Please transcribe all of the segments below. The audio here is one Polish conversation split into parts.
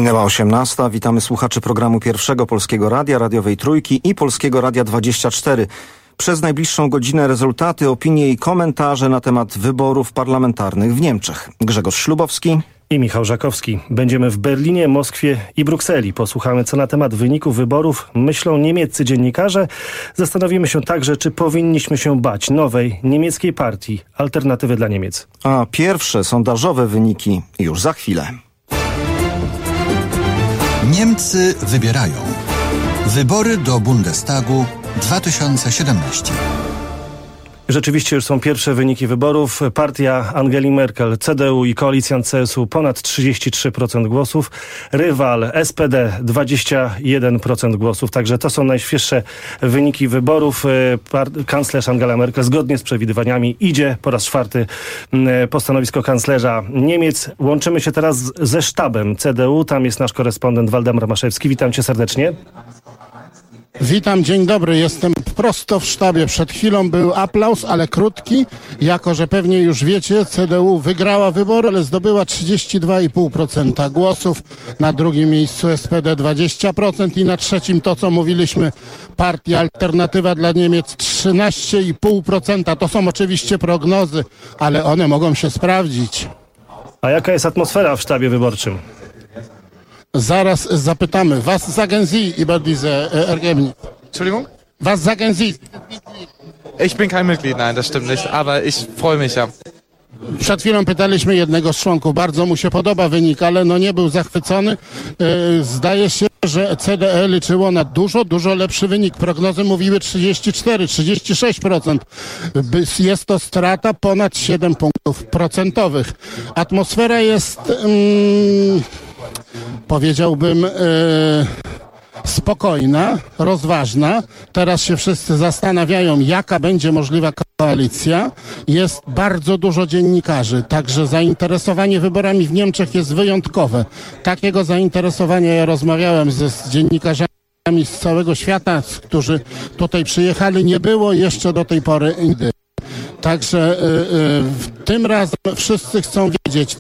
Minęła 18. Witamy słuchaczy programu Pierwszego Polskiego Radia, Radiowej Trójki i Polskiego Radia 24. Przez najbliższą godzinę rezultaty, opinie i komentarze na temat wyborów parlamentarnych w Niemczech. Grzegorz Ślubowski i Michał Żakowski. Będziemy w Berlinie, Moskwie i Brukseli. Posłuchamy, co na temat wyników wyborów myślą niemieccy dziennikarze. Zastanowimy się także, czy powinniśmy się bać nowej niemieckiej partii Alternatywy dla Niemiec. A pierwsze sondażowe wyniki już za chwilę. Niemcy wybierają. Wybory do Bundestagu 2017. Rzeczywiście już są pierwsze wyniki wyborów. Partia Angeli Merkel, CDU i koalicjant CSU ponad 33% głosów. Rywal SPD 21% głosów. Także to są najświeższe wyniki wyborów. Kanclerz Angela Merkel zgodnie z przewidywaniami idzie po raz czwarty po stanowisko kanclerza Niemiec. Łączymy się teraz ze sztabem CDU. Tam jest nasz korespondent Waldemar Maszewski. Witam cię serdecznie. Witam, dzień dobry. Jestem prosto w sztabie. Przed chwilą był aplauz, ale krótki. Jako że pewnie już wiecie, CDU wygrała wybory, ale zdobyła 32,5% głosów. Na drugim miejscu SPD 20% i na trzecim to, co mówiliśmy, Partia Alternatywa dla Niemiec 13,5%. To są oczywiście prognozy, ale one mogą się sprawdzić. A jaka jest atmosfera w sztabie wyborczym? Zaraz zapytamy. Was sagen Sie über diese Ergebnisse? Entschuldigung? Was sagen Sie? Ich bin kein Mitglied, nein, das stimmt nicht, aber ich freue mich, ja. Przed chwilą pytaliśmy jednego z członków, bardzo mu się podoba wynik, ale no nie był zachwycony. Zdaje się, że CDE liczyło na dużo lepszy wynik. Prognozy mówiły 34-36%. Jest to strata ponad 7 punktów procentowych. Atmosfera jest, powiedziałbym, spokojna, rozważna. Teraz się wszyscy zastanawiają, jaka będzie możliwa koalicja. Jest bardzo dużo dziennikarzy, także zainteresowanie wyborami w Niemczech jest wyjątkowe. Takiego zainteresowania ja rozmawiałem z dziennikarzami z całego świata, którzy tutaj przyjechali, nie było jeszcze do tej pory nigdy. Także tym razem wszyscy chcą wiedzieć,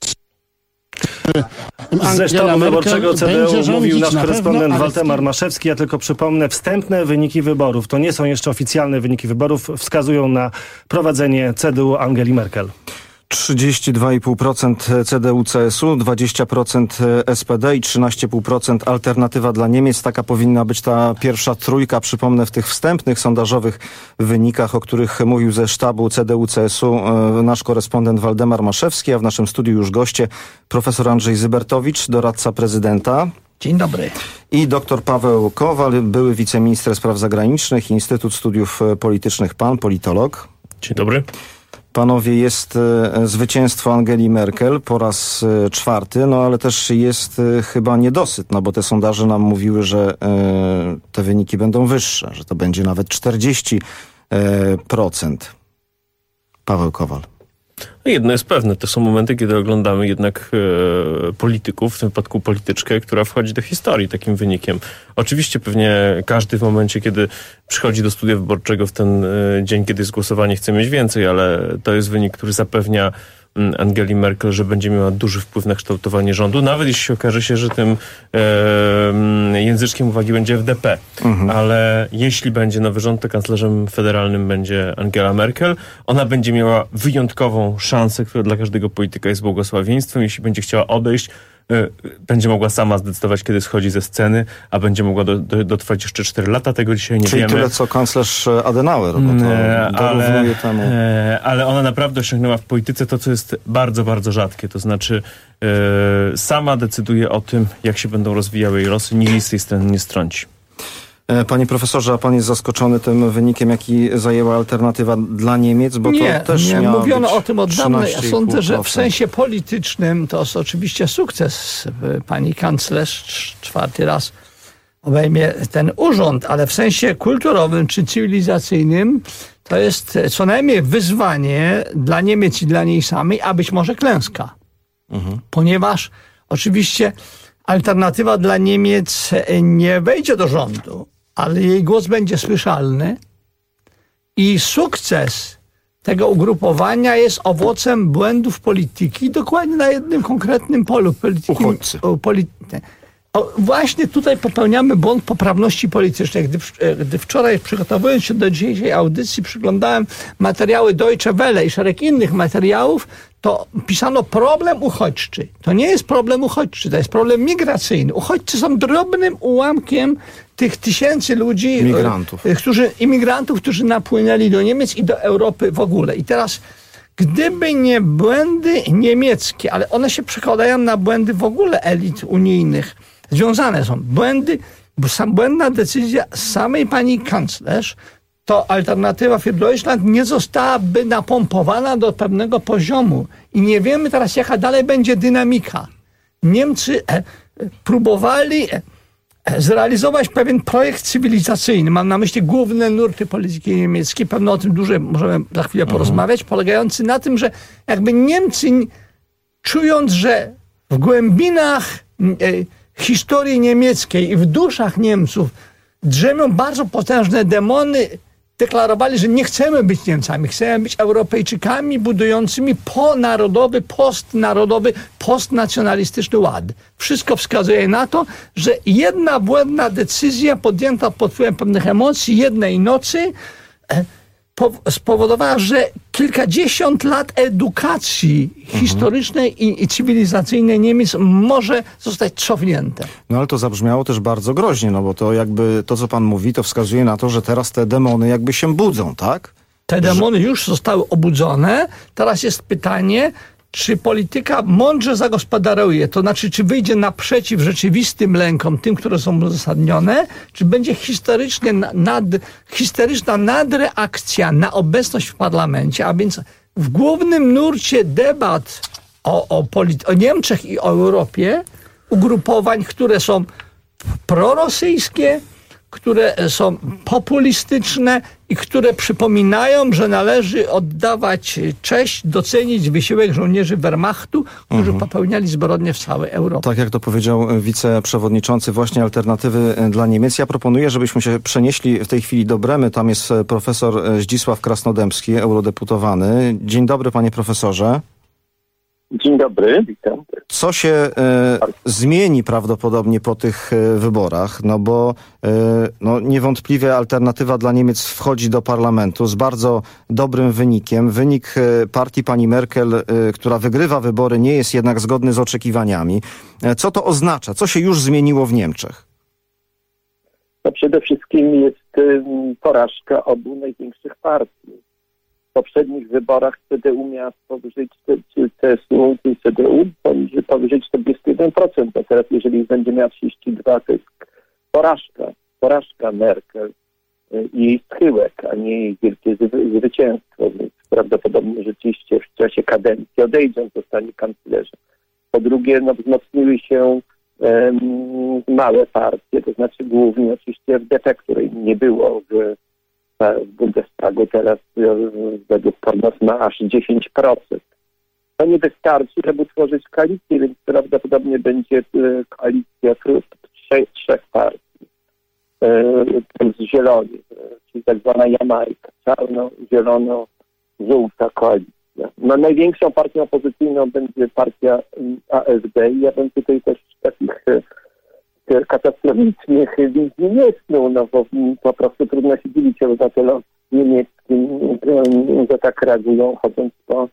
ze sztabu wyborczego CDU mówił nasz korespondent pewno, Waldemar Maszewski. Ja tylko przypomnę, wstępne wyniki wyborów, to nie są jeszcze oficjalne wyniki wyborów, wskazują na prowadzenie CDU Angeli Merkel. 32,5% CDU-CSU, 20% SPD i 13,5% Alternatywa dla Niemiec. Taka powinna być ta pierwsza trójka. Przypomnę, w tych wstępnych sondażowych wynikach, o których mówił ze sztabu CDU-CSU nasz korespondent Waldemar Maszewski, a w naszym studiu już goście profesor Andrzej Zybertowicz, doradca prezydenta. Dzień dobry. I dr Paweł Kowal, były wiceminister spraw zagranicznych, Instytut Studiów Politycznych, pan politolog. Dzień dobry. Panowie, jest zwycięstwo Angeli Merkel po raz czwarty, no ale też jest chyba niedosyt, no bo te sondaże nam mówiły, że te wyniki będą wyższe, że to będzie nawet 40%. Paweł Kowal. Jedno jest pewne, to są momenty, kiedy oglądamy jednak polityków, w tym wypadku polityczkę, która wchodzi do historii takim wynikiem. Oczywiście pewnie każdy w momencie, kiedy przychodzi do studia wyborczego w ten dzień, kiedy jest głosowanie, chce mieć więcej, ale to jest wynik, który zapewnia Angeli Merkel, że będzie miała duży wpływ na kształtowanie rządu, nawet jeśli okaże się, że tym języczkiem uwagi będzie FDP. Ale jeśli będzie nowy rząd, to kanclerzem federalnym będzie Angela Merkel. Ona będzie miała wyjątkową szansę, która dla każdego polityka jest błogosławieństwem. Jeśli będzie chciała odejść, będzie mogła sama zdecydować, kiedy schodzi ze sceny, a będzie mogła dotrwać jeszcze 4 lata. Tego dzisiaj nie wiemy. Czyli tyle, co kanclerz Adenauer, bo to dorównuje temu. Ale ona naprawdę osiągnęła w polityce to, co jest bardzo, bardzo rzadkie. To znaczy sama decyduje o tym, jak się będą rozwijały jej losy. Nikt jej z tej strony nie strąci. Panie profesorze, a pan jest zaskoczony tym wynikiem, jaki zajęła Alternatywa dla Niemiec? Bo nie, to też nie. Mówiono o tym od dawna. Ja 13,5%. sądzę, że w sensie politycznym to jest oczywiście sukces. Pani kanclerz 4. raz obejmie ten urząd, ale w sensie kulturowym czy cywilizacyjnym to jest co najmniej wyzwanie dla Niemiec i dla niej samej, a być może klęska. Ponieważ oczywiście Alternatywa dla Niemiec nie wejdzie do rządu, ale jej głos będzie słyszalny i sukces tego ugrupowania jest owocem błędów polityki, dokładnie na jednym konkretnym polu polityki. właśnie tutaj popełniamy błąd poprawności politycznej. Gdy wczoraj, przygotowując się do dzisiejszej audycji, przyglądałem materiały Deutsche Welle i szereg innych materiałów, to pisano problem uchodźczy. To nie jest problem uchodźczy, to jest problem migracyjny. Uchodźcy są drobnym ułamkiem tych tysięcy ludzi, imigrantów, którzy napłynęli do Niemiec i do Europy w ogóle. I teraz, gdyby nie błędy niemieckie, ale one się przekładają na błędy w ogóle elit unijnych, związane są błędy, bo błędna decyzja samej pani kanclerz, to Alternatywa für Deutschland nie zostałaby napompowana do pewnego poziomu. I nie wiemy teraz, jaka dalej będzie dynamika. Niemcy próbowali zrealizować pewien projekt cywilizacyjny. Mam na myśli główne nurty polityki niemieckiej. Pewno o tym dłużej możemy za chwilę porozmawiać. Polegający na tym, że jakby Niemcy, czując, że w głębinach historii niemieckiej i w duszach Niemców drzemią bardzo potężne demony, deklarowali, że nie chcemy być Niemcami, chcemy być Europejczykami budującymi postnarodowy, postnacjonalistyczny ład. Wszystko wskazuje na to, że jedna błędna decyzja podjęta pod wpływem pewnych emocji jednej nocy spowodowała, że kilkadziesiąt lat edukacji historycznej i cywilizacyjnej Niemiec może zostać cofnięte. No ale to zabrzmiało też bardzo groźnie, no bo to jakby to, co pan mówi, to wskazuje na to, że teraz te demony jakby się budzą, tak? Te demony już zostały obudzone. Teraz jest pytanie, czy polityka mądrze zagospodaruje, to znaczy, czy wyjdzie naprzeciw rzeczywistym lękom, tym, które są uzasadnione, czy będzie historyczna nadreakcja na obecność w parlamencie, a więc w głównym nurcie debat o Niemczech i o Europie ugrupowań, które są prorosyjskie, które są populistyczne i które przypominają, że należy oddawać cześć, docenić wysiłek żołnierzy Wehrmachtu, którzy popełniali zbrodnie w całej Europie. Tak jak to powiedział wiceprzewodniczący właśnie Alternatywy dla Niemiec. Ja proponuję, żebyśmy się przenieśli w tej chwili do Bremy. Tam jest profesor Zdzisław Krasnodębski, eurodeputowany. Dzień dobry, panie profesorze. Dzień dobry, witam. Co się zmieni prawdopodobnie po tych wyborach? No bo niewątpliwie Alternatywa dla Niemiec wchodzi do parlamentu z bardzo dobrym wynikiem. Wynik partii pani Merkel, która wygrywa wybory, nie jest jednak zgodny z oczekiwaniami. Co to oznacza? Co się już zmieniło w Niemczech? No przede wszystkim jest porażka obu największych partii. W poprzednich wyborach CDU miała powyżej CSU i CDU powyżej 41%, a teraz jeżeli będzie miała 32%, to jest porażka Merkel i jej schyłek, a nie jej wielkie zwycięstwo, więc prawdopodobnie rzeczywiście w czasie kadencji odejdzie, zostanie kanclerzem. Po drugie, wzmocniły się małe partie, to znaczy głównie oczywiście FDP, której nie było w Bundestagu, teraz według prognoz ma aż 10%. To nie wystarczy, żeby utworzyć koalicję, więc prawdopodobnie będzie koalicja trzech partii. Z zieloni, czyli tak zwana Jamajka, czarno-zielono-żółta koalicja. Największą partią opozycyjną będzie partia AfD i ja bym tutaj też takich katastroficznych wizji nie snuł, bo po prostu trudno się dziwić obywatelom niemieckim, że tak reagują, chodząc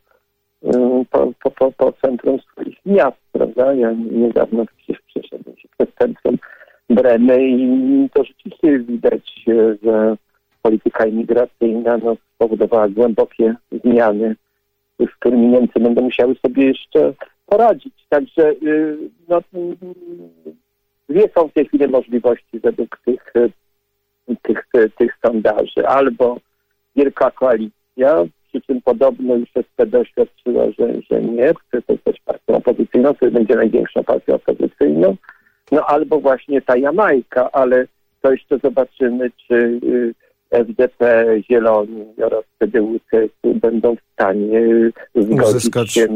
po centrum swoich miast, prawda? Ja niedawno przecież przeszedłem się przez centrum Bremy i to rzeczywiście widać, że polityka imigracyjna spowodowała głębokie zmiany, z którymi Niemcy będą musiały sobie jeszcze poradzić. Także dwie są w tej chwili możliwości według tych sondaży. Albo wielka koalicja, przy czym podobno już SPD oświadczyła, że nie, chce to być partią opozycyjną, to będzie największą partią opozycyjną. Albo właśnie ta Jamajka, ale to jeszcze zobaczymy, czy FDP, Zieloni oraz CDU, CSU będą w stanie zgodzić się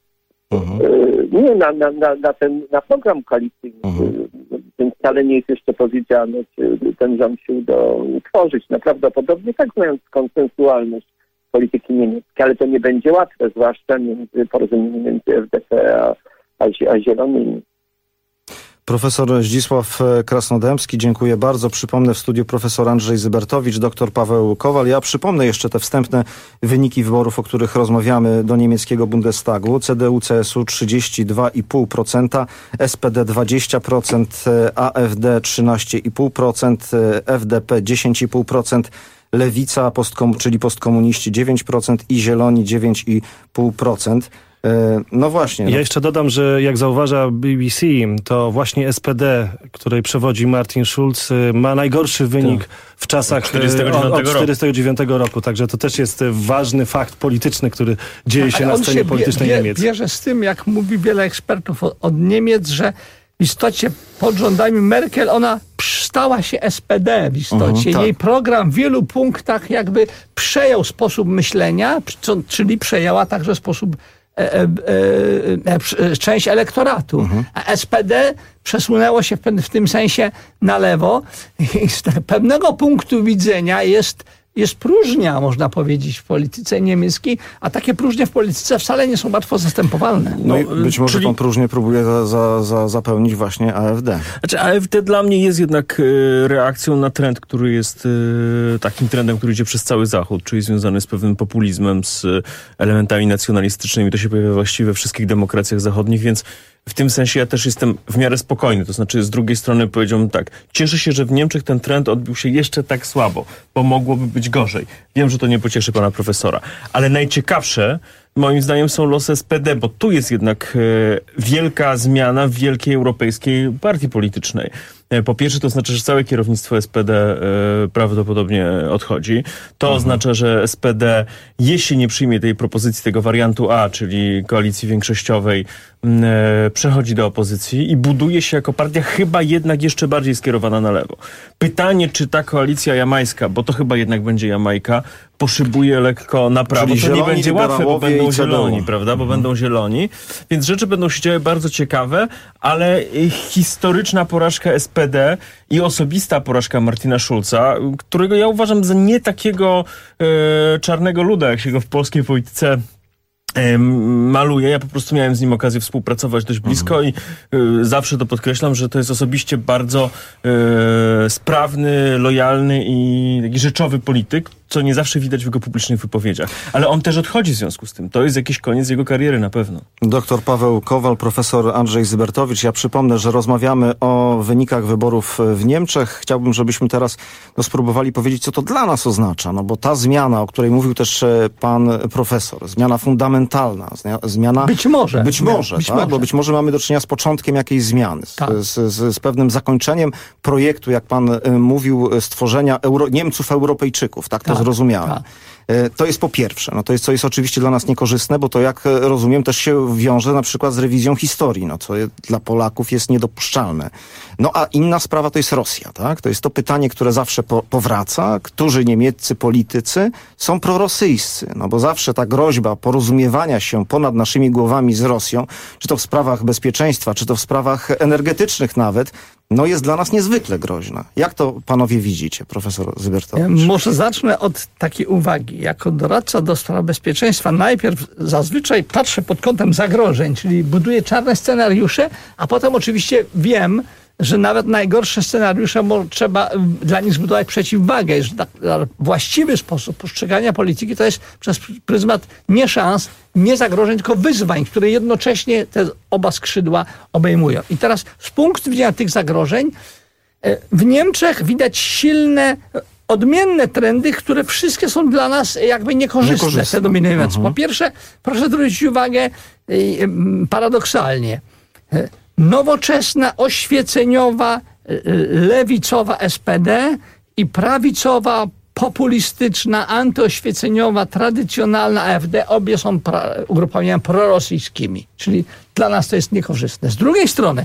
na program koalicyjny. Więc wcale nie jest jeszcze powiedziane, czy ten rząd się uda utworzyć. Prawdopodobnie tak, znając konsensualność polityki niemieckiej, ale to nie będzie łatwe, zwłaszcza porozumienie między FDP a Zielonymi. Profesor Zdzisław Krasnodębski, dziękuję bardzo. Przypomnę, w studiu profesor Andrzej Zybertowicz, dr Paweł Kowal. Ja przypomnę jeszcze te wstępne wyniki wyborów, o których rozmawiamy, do niemieckiego Bundestagu. CDU-CSU 32,5%, SPD 20%, AfD 13,5%, FDP 10,5%, Lewica, czyli postkomuniści 9% i Zieloni 9,5%. No właśnie. Ja jeszcze dodam, że jak zauważa BBC, to właśnie SPD, której przewodzi Martin Schulz, ma najgorszy wynik w czasach od 1949 roku. Także to też jest ważny fakt polityczny, który dzieje się na scenie politycznej Niemiec. Bierze z tym, jak mówi wiele ekspertów od Niemiec, że w istocie pod rządami Merkel ona stała się SPD w istocie. Jej program w wielu punktach jakby przejął sposób myślenia, czyli przejęła także sposób część elektoratu. A SPD przesunęło się w tym sensie na lewo i z pewnego punktu widzenia jest próżnia, można powiedzieć, w polityce niemieckiej, a takie próżnie w polityce wcale nie są łatwo zastępowalne. No i być może tą próżnię próbuje zapełnić właśnie AfD. Znaczy AfD dla mnie jest jednak reakcją na trend, który jest takim trendem, który idzie przez cały Zachód, czyli związany z pewnym populizmem, z elementami nacjonalistycznymi. To się pojawia właściwie we wszystkich demokracjach zachodnich, więc w tym sensie ja też jestem w miarę spokojny. To znaczy z drugiej strony powiedziałbym tak, cieszę się, że w Niemczech ten trend odbił się jeszcze tak słabo, bo mogłoby być gorzej. Wiem, że to nie pocieszy pana profesora, ale najciekawsze moim zdaniem są losy SPD, bo tu jest jednak wielka zmiana w wielkiej europejskiej partii politycznej. Po pierwsze, to znaczy, że całe kierownictwo SPD prawdopodobnie odchodzi. To oznacza, że SPD, jeśli nie przyjmie tej propozycji, tego wariantu A, czyli koalicji większościowej, przechodzi do opozycji i buduje się jako partia chyba jednak jeszcze bardziej skierowana na lewo. Pytanie, czy ta koalicja jamańska, bo to chyba jednak będzie Jamajka, poszybuje lekko na prawo. Czyli to nie będzie łatwe, bo będą zieloni, CDU. prawda? Bo będą zieloni. Więc rzeczy będą się działy bardzo ciekawe, ale historyczna porażka SPD i osobista porażka Martina Schulza, którego ja uważam za nie takiego czarnego luda, jak się go w polskiej polityce maluje. Ja po prostu miałem z nim okazję współpracować dość blisko i zawsze to podkreślam, że to jest osobiście bardzo sprawny, lojalny i taki rzeczowy polityk, co nie zawsze widać w jego publicznych wypowiedziach. Ale on też odchodzi w związku z tym. To jest jakiś koniec jego kariery na pewno. Doktor Paweł Kowal, profesor Andrzej Zybertowicz. Ja przypomnę, że rozmawiamy o wynikach wyborów w Niemczech. Chciałbym, żebyśmy teraz spróbowali powiedzieć, co to dla nas oznacza. No bo ta zmiana, o której mówił też pan profesor, zmiana fundamentalna, zmiana... Być może. Bo być może mamy do czynienia z początkiem jakiejś zmiany, z pewnym zakończeniem projektu, jak pan mówił, stworzenia Niemców Europejczyków. Tak to zrozumiałem. Tak. To jest po pierwsze. No to jest, co jest oczywiście dla nas niekorzystne, bo to, jak rozumiem, też się wiąże na przykład z rewizją historii, no co dla Polaków jest niedopuszczalne. No a inna sprawa to jest Rosja, tak? To jest to pytanie, które zawsze powraca. Którzy niemieccy politycy są prorosyjscy? No bo zawsze ta groźba porozumiewania się ponad naszymi głowami z Rosją, czy to w sprawach bezpieczeństwa, czy to w sprawach energetycznych nawet, no jest dla nas niezwykle groźna. Jak to panowie widzicie, profesor Zybertowicz? Może zacznę od takiej uwagi. Jako doradca do spraw bezpieczeństwa najpierw zazwyczaj patrzę pod kątem zagrożeń, czyli buduję czarne scenariusze, a potem oczywiście wiem, że nawet najgorsze scenariusze trzeba dla nich zbudować przeciwwagę. Że właściwy sposób postrzegania polityki to jest przez pryzmat nie szans, nie zagrożeń, tylko wyzwań, które jednocześnie te oba skrzydła obejmują. I teraz z punktu widzenia tych zagrożeń w Niemczech widać silne, odmienne trendy, które wszystkie są dla nas jakby niekorzystne. Te dominujące. Po pierwsze, proszę zwrócić uwagę paradoksalnie, nowoczesna, oświeceniowa, lewicowa SPD i prawicowa, populistyczna, antyoświeceniowa, tradycjonalna AfD, obie są ugrupowaniami prorosyjskimi. Czyli dla nas to jest niekorzystne. Z drugiej strony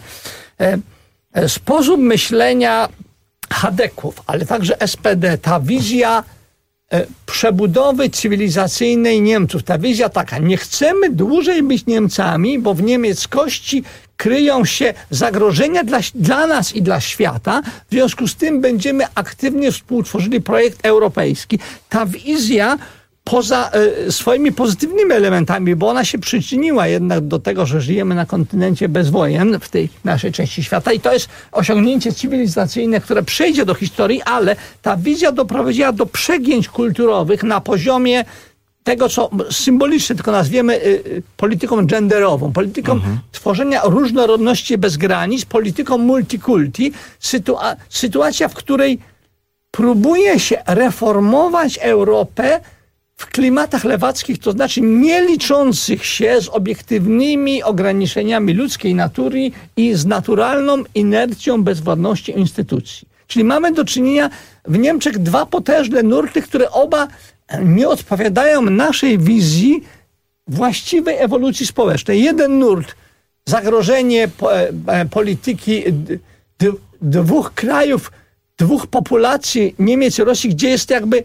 sposób myślenia chadeków, ale także SPD, ta wizja przebudowy cywilizacyjnej Niemców, ta wizja taka, nie chcemy dłużej być Niemcami, bo w niemieckości kryją się zagrożenia dla nas i dla świata, w związku z tym będziemy aktywnie współtworzyli projekt europejski. Ta wizja poza swoimi pozytywnymi elementami, bo ona się przyczyniła jednak do tego, że żyjemy na kontynencie bez wojen w tej naszej części świata i to jest osiągnięcie cywilizacyjne, które przejdzie do historii, ale ta wizja doprowadziła do przegięć kulturowych na poziomie tego, co symbolicznie tylko nazwiemy polityką genderową, polityką tworzenia różnorodności bez granic, polityką multikulti, sytuacja, w której próbuje się reformować Europę w klimatach lewackich, to znaczy nie liczących się z obiektywnymi ograniczeniami ludzkiej natury i z naturalną inercją bezwładności instytucji. Czyli mamy do czynienia w Niemczech dwa potężne nurty, które oba nie odpowiadają naszej wizji właściwej ewolucji społecznej. Jeden nurt, zagrożenie polityki dwóch krajów, dwóch populacji, Niemiec i Rosji, gdzie jest jakby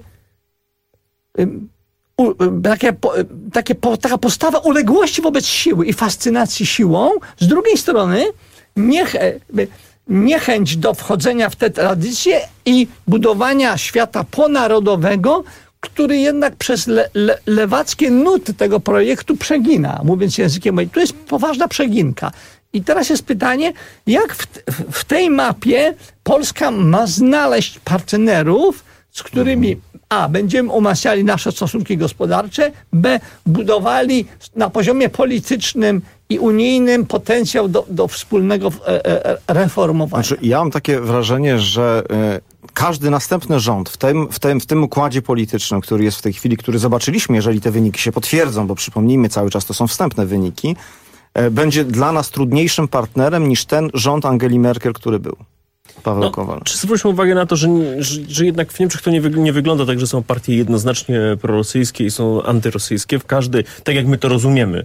taka postawa uległości wobec siły i fascynacji siłą. Z drugiej strony niechęć do wchodzenia w te tradycje i budowania świata ponarodowego, który jednak przez lewackie nuty tego projektu przegina, mówiąc językiem moim. To jest poważna przeginka. I teraz jest pytanie, jak w tej mapie Polska ma znaleźć partnerów, z którymi A, będziemy umacniali nasze stosunki gospodarcze, B, budowali na poziomie politycznym i unijnym potencjał do wspólnego reformowania. Znaczy, ja mam takie wrażenie, że każdy następny rząd w tym układzie politycznym, który jest w tej chwili, który zobaczyliśmy, jeżeli te wyniki się potwierdzą, bo przypomnijmy, cały czas to są wstępne wyniki, będzie dla nas trudniejszym partnerem niż ten rząd Angeli Merkel, który był. Paweł Kowal. Czy zwróćmy uwagę na to, że jednak w Niemczech to nie wygląda tak, że są partie jednoznacznie prorosyjskie i są antyrosyjskie. W każdej, tak jak my to rozumiemy,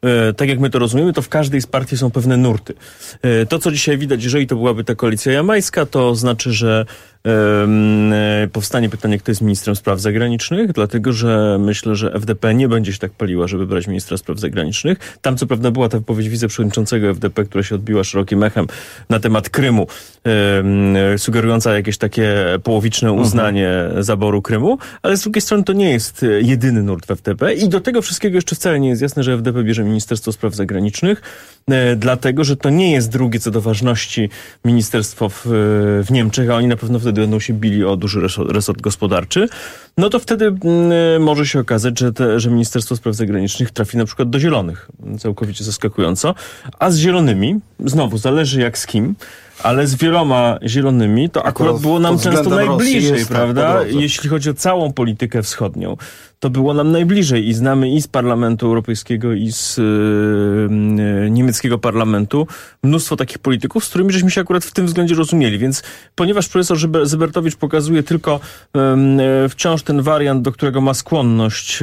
to w każdej z partii są pewne nurty. To, co dzisiaj widać, jeżeli to byłaby ta koalicja jamańska, to znaczy, że powstanie pytanie, kto jest ministrem spraw zagranicznych, dlatego, że myślę, że FDP nie będzie się tak paliła, żeby brać ministra spraw zagranicznych. Tam co prawda była ta wypowiedź wiceprzewodniczącego FDP, która się odbiła szerokim echem na temat Krymu, sugerująca jakieś takie połowiczne uznanie zaboru Krymu, ale z drugiej strony to nie jest jedyny nurt w FDP i do tego wszystkiego jeszcze wcale nie jest jasne, że FDP bierze Ministerstwo Spraw Zagranicznych, dlatego, że to nie jest drugie co do ważności ministerstwo w Niemczech, a oni na pewno wtedy będą się bili o duży resort gospodarczy, no to wtedy może się okazać, że Ministerstwo Spraw Zagranicznych trafi na przykład do Zielonych. Całkowicie zaskakująco. A z Zielonymi, znowu zależy jak z kim, ale z wieloma Zielonymi to akurat było nam często najbliżej, prawda? Jeśli chodzi o całą politykę wschodnią. To było nam najbliżej i znamy i z Parlamentu Europejskiego, i z niemieckiego parlamentu mnóstwo takich polityków, z którymi żeśmy się akurat w tym względzie rozumieli. Więc ponieważ profesor Zybertowicz pokazuje tylko wciąż ten wariant, do którego ma skłonność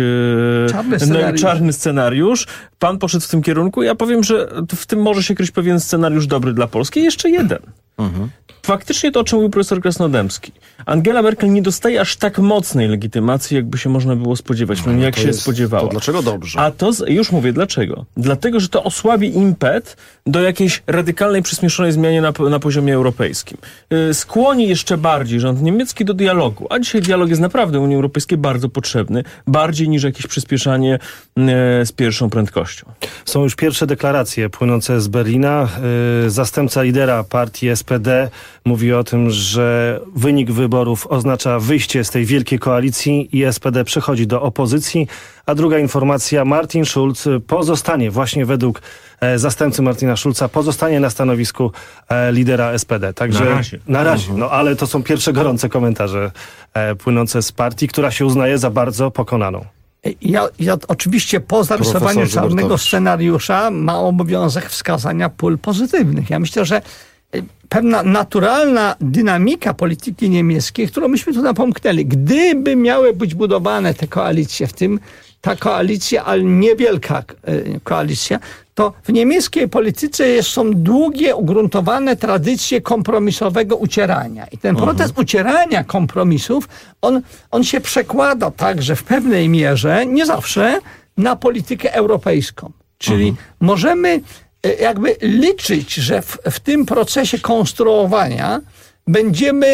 czarny scenariusz, pan poszedł w tym kierunku. Ja powiem, że w tym może się kryć pewien scenariusz dobry dla Polski. I jeszcze jeden. Faktycznie to, o czym mówił profesor Krasnodębski. Angela Merkel nie dostaje aż tak mocnej legitymacji, jakby się można było spodziewać, jak się spodziewała. To dlaczego dobrze? A to, już mówię dlaczego. Dlatego, że to osłabi impet do jakiejś radykalnej, przyspieszonej zmianie na poziomie europejskim. Skłoni jeszcze bardziej rząd niemiecki do dialogu. A dzisiaj dialog jest naprawdę Unii Europejskiej bardzo potrzebny. Bardziej niż jakieś przyspieszanie z pierwszą prędkością. Są już pierwsze deklaracje płynące z Berlina. Zastępca lidera partii SPD mówi o tym, że wynik wyborów oznacza wyjście z tej wielkiej koalicji i SPD przechodzi do opozycji. A druga informacja, Martin Schulz pozostanie, właśnie według zastępcy Martina Schulza, pozostanie na stanowisku lidera SPD. Także na razie. No ale to są pierwsze gorące komentarze płynące z partii, która się uznaje za bardzo pokonaną. Ja oczywiście po zarysowaniu czarnego scenariusza ma obowiązek wskazania pól pozytywnych. Ja myślę, że pewna naturalna dynamika polityki niemieckiej, którą myśmy tu napomknęli, gdyby miały być budowane te koalicje, w tym ta koalicja, ale niewielka koalicja, to w niemieckiej polityce są długie, ugruntowane tradycje kompromisowego ucierania. I ten proces ucierania kompromisów, on się przekłada także w pewnej mierze, nie zawsze, na politykę europejską. Czyli możemy jakby liczyć, że w tym procesie konstruowania będziemy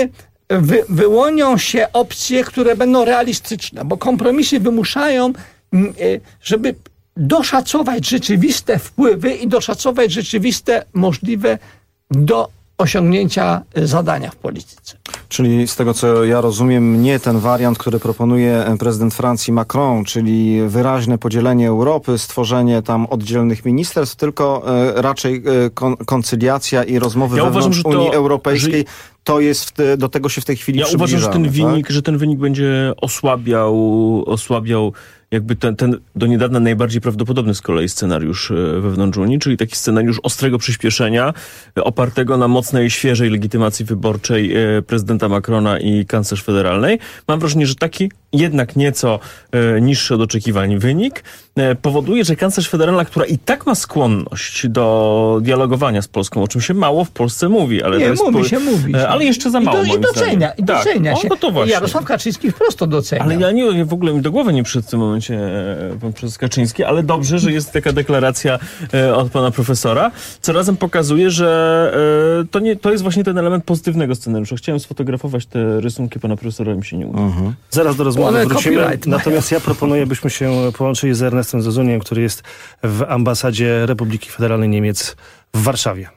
wyłonią się opcje, które będą realistyczne, bo kompromisy wymuszają, żeby doszacować rzeczywiste wpływy i doszacować rzeczywiste możliwe do osiągnięcia zadania w polityce. Czyli z tego, co ja rozumiem, nie ten wariant, który proponuje prezydent Francji Macron, czyli wyraźne podzielenie Europy, stworzenie tam oddzielnych ministerstw, tylko raczej koncyliacja i rozmowy wewnątrz Unii Europejskiej. To jest, do tego się w tej chwili przybliżamy. Ja uważam, że ten wynik będzie osłabiał jakby ten do niedawna najbardziej prawdopodobny z kolei scenariusz wewnątrz Unii, czyli taki scenariusz ostrego przyspieszenia, opartego na mocnej, świeżej legitymacji wyborczej prezydenta Macrona i kanclerz federalnej. Mam wrażenie, że taki jednak nieco niższy od oczekiwań wynik powoduje, że kanclerz federalna, która i tak ma skłonność do dialogowania z Polską, o czym się mało w Polsce mówi, ale mówi. Ale jeszcze za mało, moim zdaniem. I docenia się. To właśnie. Jarosław Kaczyński wprost to docenia. Ale ja nie, w ogóle mi do głowy nie przyszedł w tym momencie pan prezes Kaczyński, ale dobrze, że jest taka deklaracja od pana profesora, co razem pokazuje, że to jest właśnie ten element pozytywnego scenariusza. Chciałem sfotografować te rysunki pana profesora, mi się nie udało. Zaraz do rozmowy wrócimy, natomiast ja proponuję, byśmy się połączyli z Ernestem Zozuniem, który jest w ambasadzie Republiki Federalnej Niemiec w Warszawie.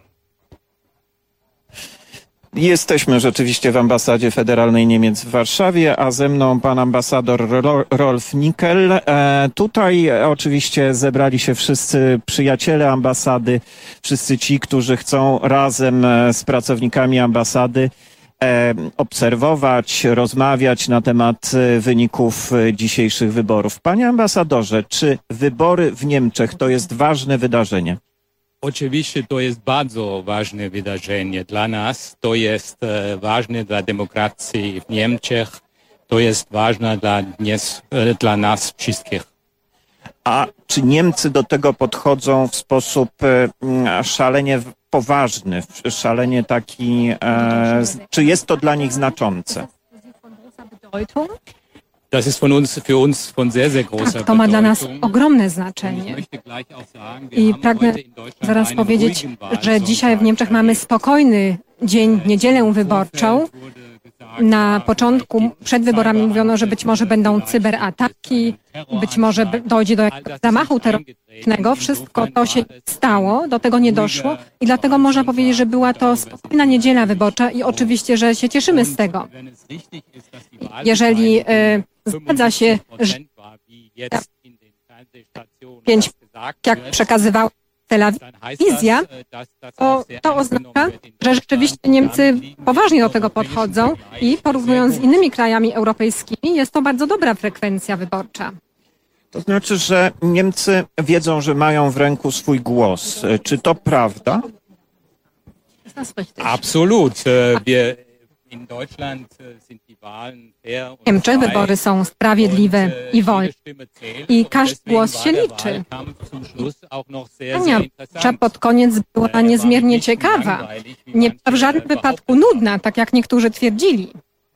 Jesteśmy rzeczywiście w ambasadzie Federalnej Niemiec w Warszawie, a ze mną pan ambasador Rolf Nickel. Tutaj oczywiście zebrali się wszyscy przyjaciele ambasady, wszyscy ci, którzy chcą razem z pracownikami ambasady obserwować, rozmawiać na temat wyników dzisiejszych wyborów. Panie ambasadorze, czy wybory w Niemczech to jest ważne wydarzenie? Oczywiście to jest bardzo ważne wydarzenie dla nas. To jest ważne dla demokracji w Niemczech. To jest ważne dla nas wszystkich. A czy Niemcy do tego podchodzą w sposób szalenie poważny, szalenie taki, czy jest to dla nich znaczące? Das ist für uns von sehr, sehr großer Tak, to ma dla nas ogromne znaczenie. I pragnę zaraz powiedzieć, że dzisiaj w Niemczech mamy spokojny dzień, niedzielę wyborczą. Na początku, przed wyborami mówiono, że być może będą cyberataki, być może dojdzie do jakiegoś zamachu terrorystycznego. Wszystko to się stało, do tego nie doszło i dlatego można powiedzieć, że była to spokojna niedziela wyborcza i oczywiście, że się cieszymy z tego. Jeżeli zgadza się, że 5, jak przekazywała telewizja, to oznacza, że rzeczywiście Niemcy poważnie do tego podchodzą i porównując z innymi krajami europejskimi, jest to bardzo dobra frekwencja wyborcza. To znaczy, że Niemcy wiedzą, że mają w ręku swój głos. Czy to prawda? Absolut. W Niemczech wybory są sprawiedliwe i wolne i każdy głos się liczy. Kampania pod koniec była niezmiernie ciekawa. Nie była w żadnym wypadku nudna, tak jak niektórzy twierdzili.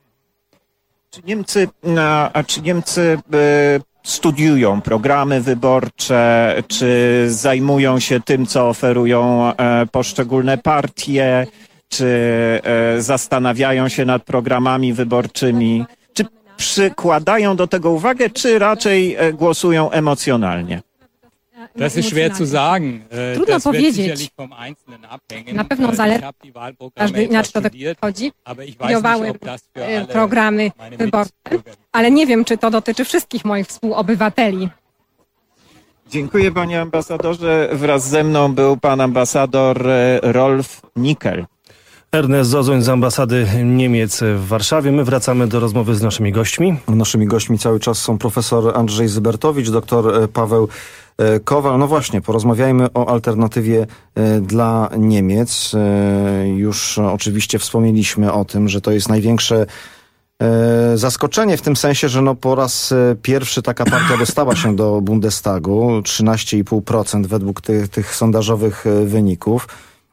Czy Niemcy studiują programy wyborcze, czy zajmują się tym, co oferują poszczególne partie, czy zastanawiają się nad programami wyborczymi, czy przykładają do tego uwagę, czy raczej głosują emocjonalnie? Das ist schwer zu sagen. Trudno powiedzieć. Na pewno zależy, każdy inaczej do tego podchodzi. Studiowałem programy wyborcze, ale nie wiem, czy to dotyczy wszystkich moich współobywateli. Dziękuję, panie ambasadorze. Wraz ze mną był pan ambasador Rolf Nickel. Ernest Zozuń z ambasady Niemiec w Warszawie. My wracamy do rozmowy z naszymi gośćmi. Naszymi gośćmi cały czas są profesor Andrzej Zybertowicz, doktor Paweł Kowal. No właśnie, porozmawiajmy o alternatywie dla Niemiec. Już oczywiście wspomnieliśmy o tym, że to jest największe zaskoczenie w tym sensie, że no po raz pierwszy taka partia dostała się do Bundestagu, 13,5% według tych sondażowych wyników.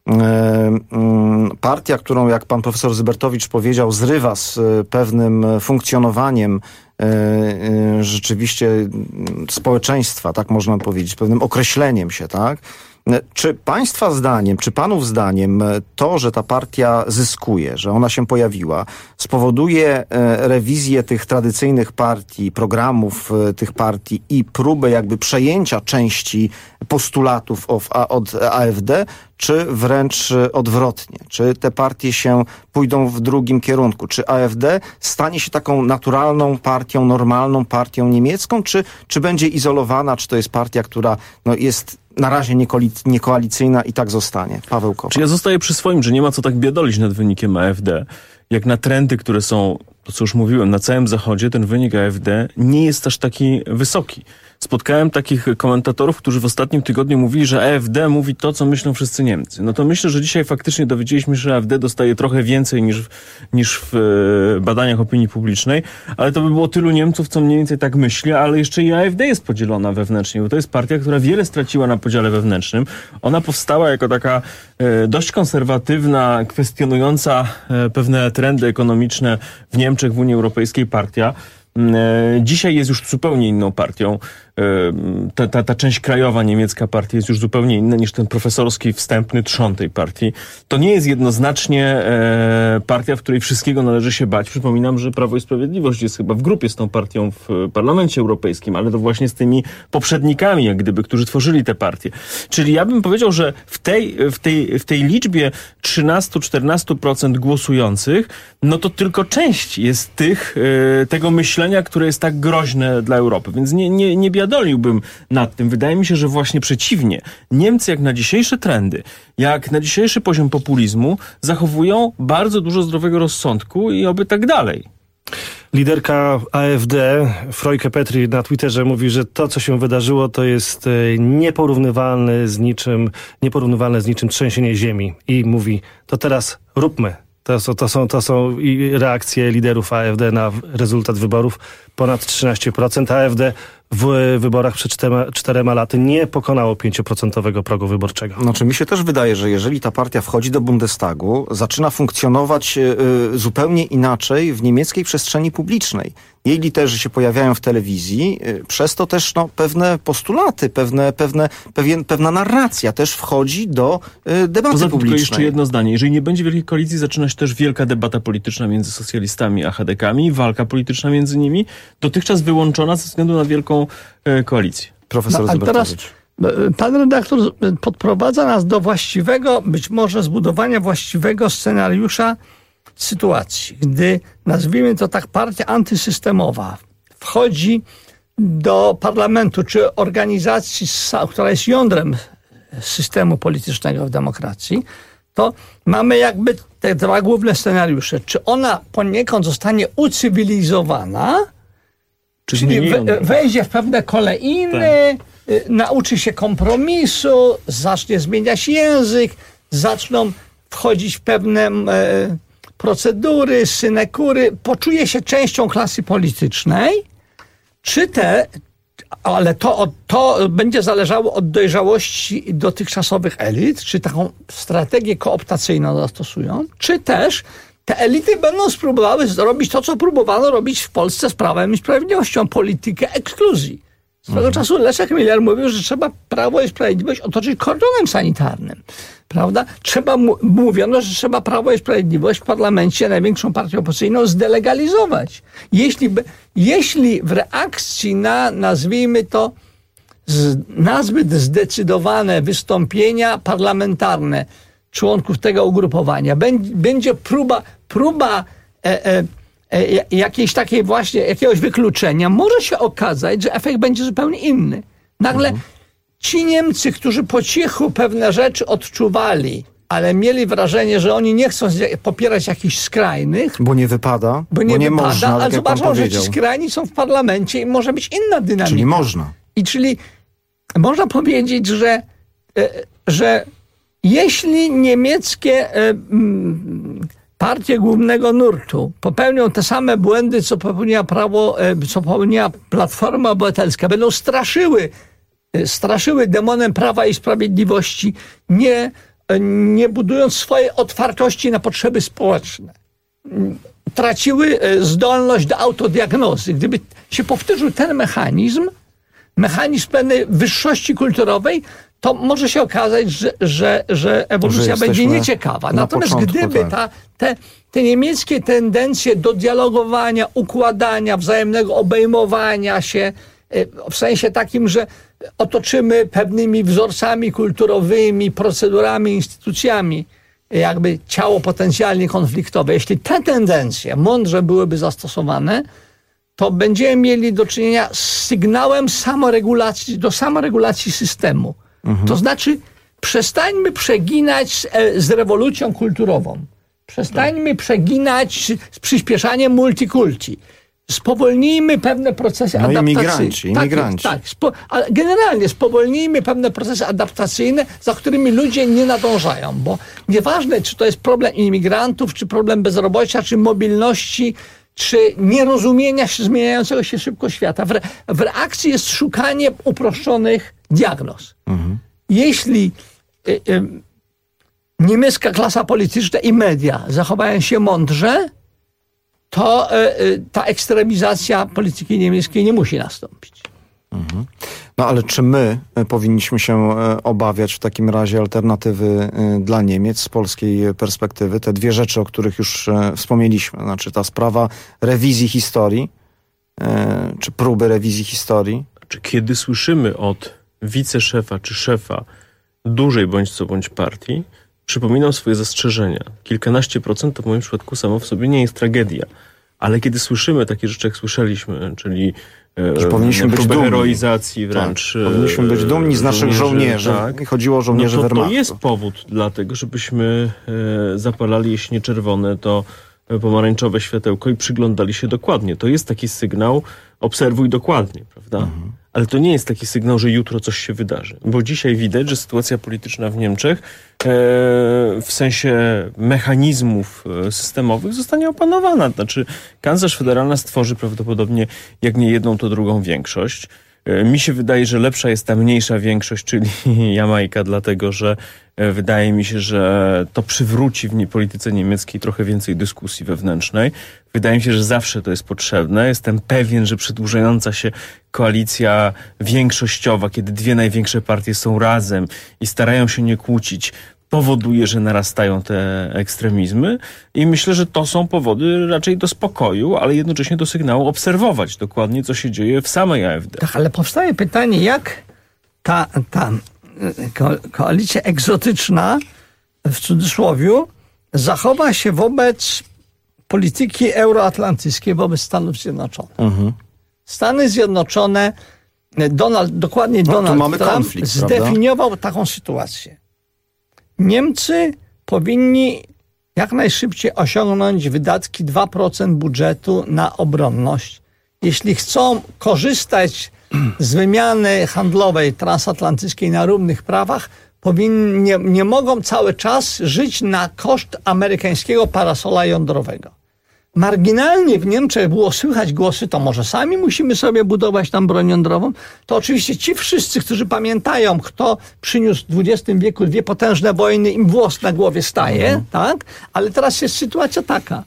Partia, którą, jak pan profesor Zybertowicz powiedział, zrywa z pewnym funkcjonowaniem rzeczywiście społeczeństwa, tak można powiedzieć, pewnym określeniem się, tak? Czy państwa zdaniem, czy panów zdaniem to, że ta partia zyskuje, że ona się pojawiła, spowoduje rewizję tych tradycyjnych partii, programów tych partii i próbę jakby przejęcia części postulatów od AfD, czy wręcz odwrotnie? Czy te partie się pójdą w drugim kierunku? Czy AfD stanie się taką naturalną partią, normalną partią niemiecką, czy będzie izolowana, czy to jest partia, która jest na razie niekoalicyjna i tak zostanie? Paweł Kowal. Czy ja zostaję przy swoim, że nie ma co tak biadolić nad wynikiem AfD. Jak na trendy, które są, to co już mówiłem, na całym Zachodzie, ten wynik AfD nie jest aż taki wysoki. Spotkałem takich komentatorów, którzy w ostatnim tygodniu mówili, że AfD mówi to, co myślą wszyscy Niemcy. No to myślę, że dzisiaj faktycznie dowiedzieliśmy się, że AfD dostaje trochę więcej niż w badaniach opinii publicznej, ale to by było tylu Niemców, co mniej więcej tak myśli, ale jeszcze i AfD jest podzielona wewnętrznie, bo to jest partia, która wiele straciła na podziale wewnętrznym. Ona powstała jako taka dość konserwatywna, kwestionująca pewne trendy ekonomiczne w Niemczech, w Unii Europejskiej partia. Dzisiaj jest już zupełnie inną partią. Ta część krajowa niemiecka partii jest już zupełnie inna niż ten profesorski wstępny trzon tej partii. To nie jest jednoznacznie partia, w której wszystkiego należy się bać. Przypominam, że Prawo i Sprawiedliwość jest chyba w grupie z tą partią w Parlamencie Europejskim, ale to właśnie z tymi poprzednikami, jak gdyby, którzy tworzyli tę partię. Czyli ja bym powiedział, że w tej liczbie 13-14% głosujących, no to tylko część jest tego myślenia, które jest tak groźne dla Europy. Więc nie biadoliłbym nad tym. Wydaje mi się, że właśnie przeciwnie. Niemcy jak na dzisiejsze trendy, jak na dzisiejszy poziom populizmu zachowują bardzo dużo zdrowego rozsądku i oby tak dalej. Liderka AfD, Frauke Petry, na Twitterze mówi, że to, co się wydarzyło, to jest nieporównywalne z niczym trzęsienie ziemi. I mówi, to teraz róbmy. To są reakcje liderów AfD na rezultat wyborów. Ponad 13%. AfD w wyborach przed 4 laty nie pokonało 5% progu wyborczego. Znaczy mi się też wydaje, że jeżeli ta partia wchodzi do Bundestagu, zaczyna funkcjonować zupełnie inaczej w niemieckiej przestrzeni publicznej. Jej liderzy się pojawiają w telewizji, przez to też pewne postulaty, pewna narracja też wchodzi do debaty publicznej. Tylko jeszcze jedno zdanie. Jeżeli nie będzie wielkiej koalicji, zaczyna się też wielka debata polityczna między socjalistami a chadekami, walka polityczna między nimi, dotychczas wyłączona ze względu na wielką koalicję. Profesor Zybertowicz. Pan redaktor podprowadza nas do właściwego, być może zbudowania właściwego scenariusza sytuacji, gdy, nazwijmy to tak, partia antysystemowa wchodzi do parlamentu czy organizacji, która jest jądrem systemu politycznego w demokracji, to mamy jakby te dwa główne scenariusze. Czy ona poniekąd zostanie ucywilizowana, czyli wejdzie w pewne kolejny, nauczy się kompromisu, zacznie zmieniać język, zaczną wchodzić w pewne procedury, synekury, poczuje się częścią klasy politycznej, ale to będzie zależało od dojrzałości dotychczasowych elit, czy taką strategię kooptacyjną zastosują, czy też te elity będą spróbowały zrobić to, co próbowano robić w Polsce z Prawem i Sprawiedliwością, politykę ekskluzji. Swego czasu Leszek Miller mówił, że trzeba Prawo i Sprawiedliwość otoczyć kordonem sanitarnym. Prawda? Mówiono, że trzeba Prawo i Sprawiedliwość w parlamencie, największą partię opozycyjną, zdelegalizować. Jeśli w reakcji na, nazwijmy to, nazbyt zdecydowane wystąpienia parlamentarne członków tego ugrupowania będzie próba jakiejś takiej właśnie, jakiegoś wykluczenia, może się okazać, że efekt będzie zupełnie inny. Nagle ci Niemcy, którzy po cichu pewne rzeczy odczuwali, ale mieli wrażenie, że oni nie chcą popierać jakichś skrajnych. Bo nie wypada, bo nie można, ale zobaczą, że ci skrajni są w parlamencie i może być inna dynamika. Czyli można. Czyli można powiedzieć, że jeśli niemieckie partie głównego nurtu popełnią te same błędy, co popełniła Platforma Obywatelska, będą straszyły demonem Prawa i Sprawiedliwości, nie budując swojej otwartości na potrzeby społeczne. Traciły zdolność do autodiagnozy. Gdyby się powtórzył ten mechanizm pewnej wyższości kulturowej, to może się okazać, że ewolucja będzie nieciekawa. Natomiast początku, gdyby te niemieckie tendencje do dialogowania, układania, wzajemnego obejmowania się, w sensie takim, że otoczymy pewnymi wzorcami kulturowymi, procedurami, instytucjami, jakby ciało potencjalnie konfliktowe. Jeśli te tendencje mądrze byłyby zastosowane, to będziemy mieli do czynienia z sygnałem samoregulacji systemu. To znaczy, przestańmy przeginać z rewolucją kulturową. Przestańmy przeginać z przyspieszaniem multikulti. Spowolnijmy pewne procesy adaptacyjne. Imigranci. Ale generalnie spowolnijmy pewne procesy adaptacyjne, za którymi ludzie nie nadążają, bo nieważne, czy to jest problem imigrantów, czy problem bezrobocia, czy mobilności, czy nierozumienia zmieniającego się szybko świata. W reakcji jest szukanie uproszczonych diagnoz. Jeśli niemiecka klasa polityczna i media zachowają się mądrze, to ta ekstremizacja polityki niemieckiej nie musi nastąpić. No ale czy my powinniśmy się obawiać w takim razie alternatywy dla Niemiec z polskiej perspektywy? Te dwie rzeczy, o których już wspomnieliśmy, znaczy ta sprawa rewizji historii, czy próby rewizji historii? Kiedy słyszymy od wiceszefa czy szefa dużej bądź partii, przypominam swoje zastrzeżenia. Kilkanaście procent to w moim przypadku samo w sobie nie jest tragedia. Ale kiedy słyszymy takie rzeczy, jak słyszeliśmy, czyli powinniśmy być dumni. Heroizacji wręcz. Tak, powinniśmy być dumni z naszych żołnierzy. Tak. Chodziło o żołnierzy Wehrmachtu. To jest powód dla tego, żebyśmy zapalali, jeśli nie czerwone, to pomarańczowe światełko i przyglądali się dokładnie. To jest taki sygnał, obserwuj dokładnie, prawda? Ale to nie jest taki sygnał, że jutro coś się wydarzy. Bo dzisiaj widać, że sytuacja polityczna w Niemczech w sensie mechanizmów systemowych zostanie opanowana. Znaczy kanclerz federalna stworzy prawdopodobnie jak nie jedną, to drugą większość. Mi się wydaje, że lepsza jest ta mniejsza większość, czyli Jamajka, dlatego że wydaje mi się, że to przywróci w polityce niemieckiej trochę więcej dyskusji wewnętrznej. Wydaje mi się, że zawsze to jest potrzebne. Jestem pewien, że przedłużająca się koalicja większościowa, kiedy dwie największe partie są razem i starają się nie kłócić, powoduje, że narastają te ekstremizmy i myślę, że to są powody raczej do spokoju, ale jednocześnie do sygnału obserwować dokładnie, co się dzieje w samej AfD. Tak, ale powstaje pytanie, jak ta koalicja egzotyczna, w cudzysłowiu, zachowa się wobec polityki euroatlantyckiej, wobec Stanów Zjednoczonych. Stany Zjednoczone, Donald Trump zdefiniował taką sytuację. Niemcy powinni jak najszybciej osiągnąć wydatki 2% budżetu na obronność. Jeśli chcą korzystać z wymiany handlowej transatlantyckiej na równych prawach, nie mogą cały czas żyć na koszt amerykańskiego parasola jądrowego. Marginalnie w Niemczech było słychać głosy, to może sami musimy sobie budować tam broń jądrową. To oczywiście ci wszyscy, którzy pamiętają, kto przyniósł w XX wieku dwie potężne wojny, im włos na głowie staje, tak? Ale teraz jest sytuacja taka.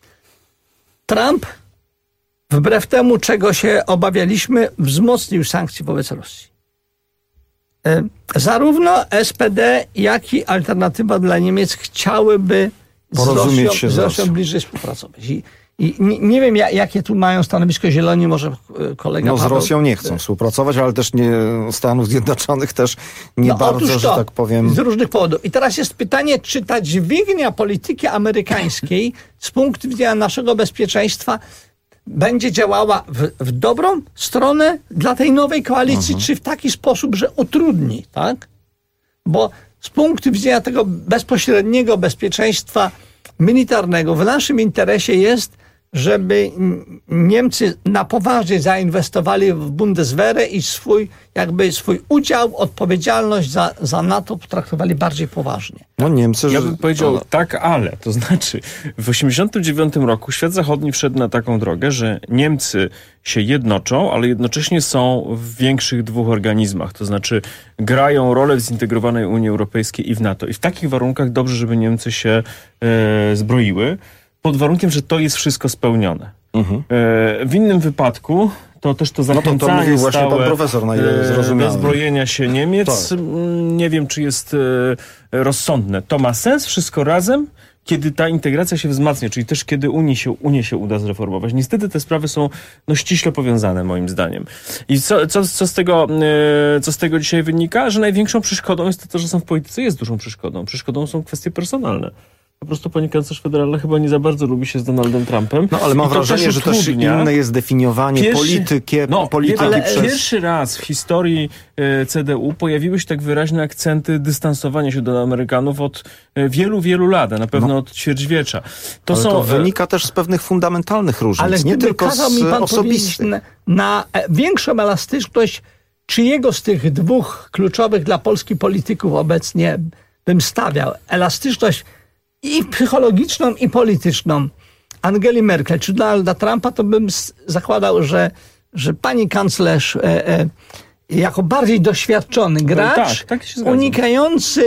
Trump, wbrew temu, czego się obawialiśmy, wzmocnił sankcje wobec Rosji. Zarówno SPD, jak i Alternatywa dla Niemiec chciałyby z Rosją bliżej współpracować. I nie wiem, jakie tu mają stanowisko Zieloni, może kolega Paweł. Z Rosją nie chcą współpracować, ale też nie Stanów Zjednoczonych też nie bardzo, że tak powiem. Z różnych powodów. I teraz jest pytanie, czy ta dźwignia polityki amerykańskiej z punktu widzenia naszego bezpieczeństwa będzie działała w dobrą stronę dla tej nowej koalicji, czy w taki sposób, że utrudni, tak? Bo z punktu widzenia tego bezpośredniego bezpieczeństwa militarnego w naszym interesie jest, żeby Niemcy na poważnie zainwestowali w Bundeswehrę i swój udział, odpowiedzialność za NATO potraktowali bardziej poważnie. Ja bym powiedział tak, ale. To znaczy w 1989 roku świat zachodni wszedł na taką drogę, że Niemcy się jednoczą, ale jednocześnie są w większych dwóch organizmach. To znaczy grają rolę w zintegrowanej Unii Europejskiej i w NATO. I w takich warunkach dobrze, żeby Niemcy się zbroiły, pod warunkiem, że to jest wszystko spełnione. W innym wypadku to też to zachęcanie to mówił właśnie stałe pan profesor, na ile zrozumiałem. dozbrojenia się Niemiec. Tak. Nie wiem, czy jest rozsądne. To ma sens wszystko razem, kiedy ta integracja się wzmacnia, czyli też kiedy Unię się uda zreformować. Niestety te sprawy są ściśle powiązane, moim zdaniem. I co z tego dzisiaj wynika? Że największą przeszkodą jest to, że są w polityce, jest dużą przeszkodą. Przeszkodą są kwestie personalne. Po prostu pani kanclerz federalna chyba nie za bardzo lubi się z Donaldem Trumpem. No ale mam wrażenie, że też inne jest definiowanie polityki ale przez... Pierwszy raz w historii CDU pojawiły się tak wyraźne akcenty dystansowania się do Amerykanów od wielu, wielu lat, a na pewno od ćwierćwiecza. To wynika też z pewnych fundamentalnych różnic, ale nie tylko z osobistych. Na większą elastyczność czyjego z tych dwóch kluczowych dla Polski polityków obecnie bym stawiał? Elastyczność i psychologiczną, i polityczną Angeli Merkel czy Donalda Trumpa, to bym zakładał, że pani kanclerz jako bardziej doświadczony gracz, unikający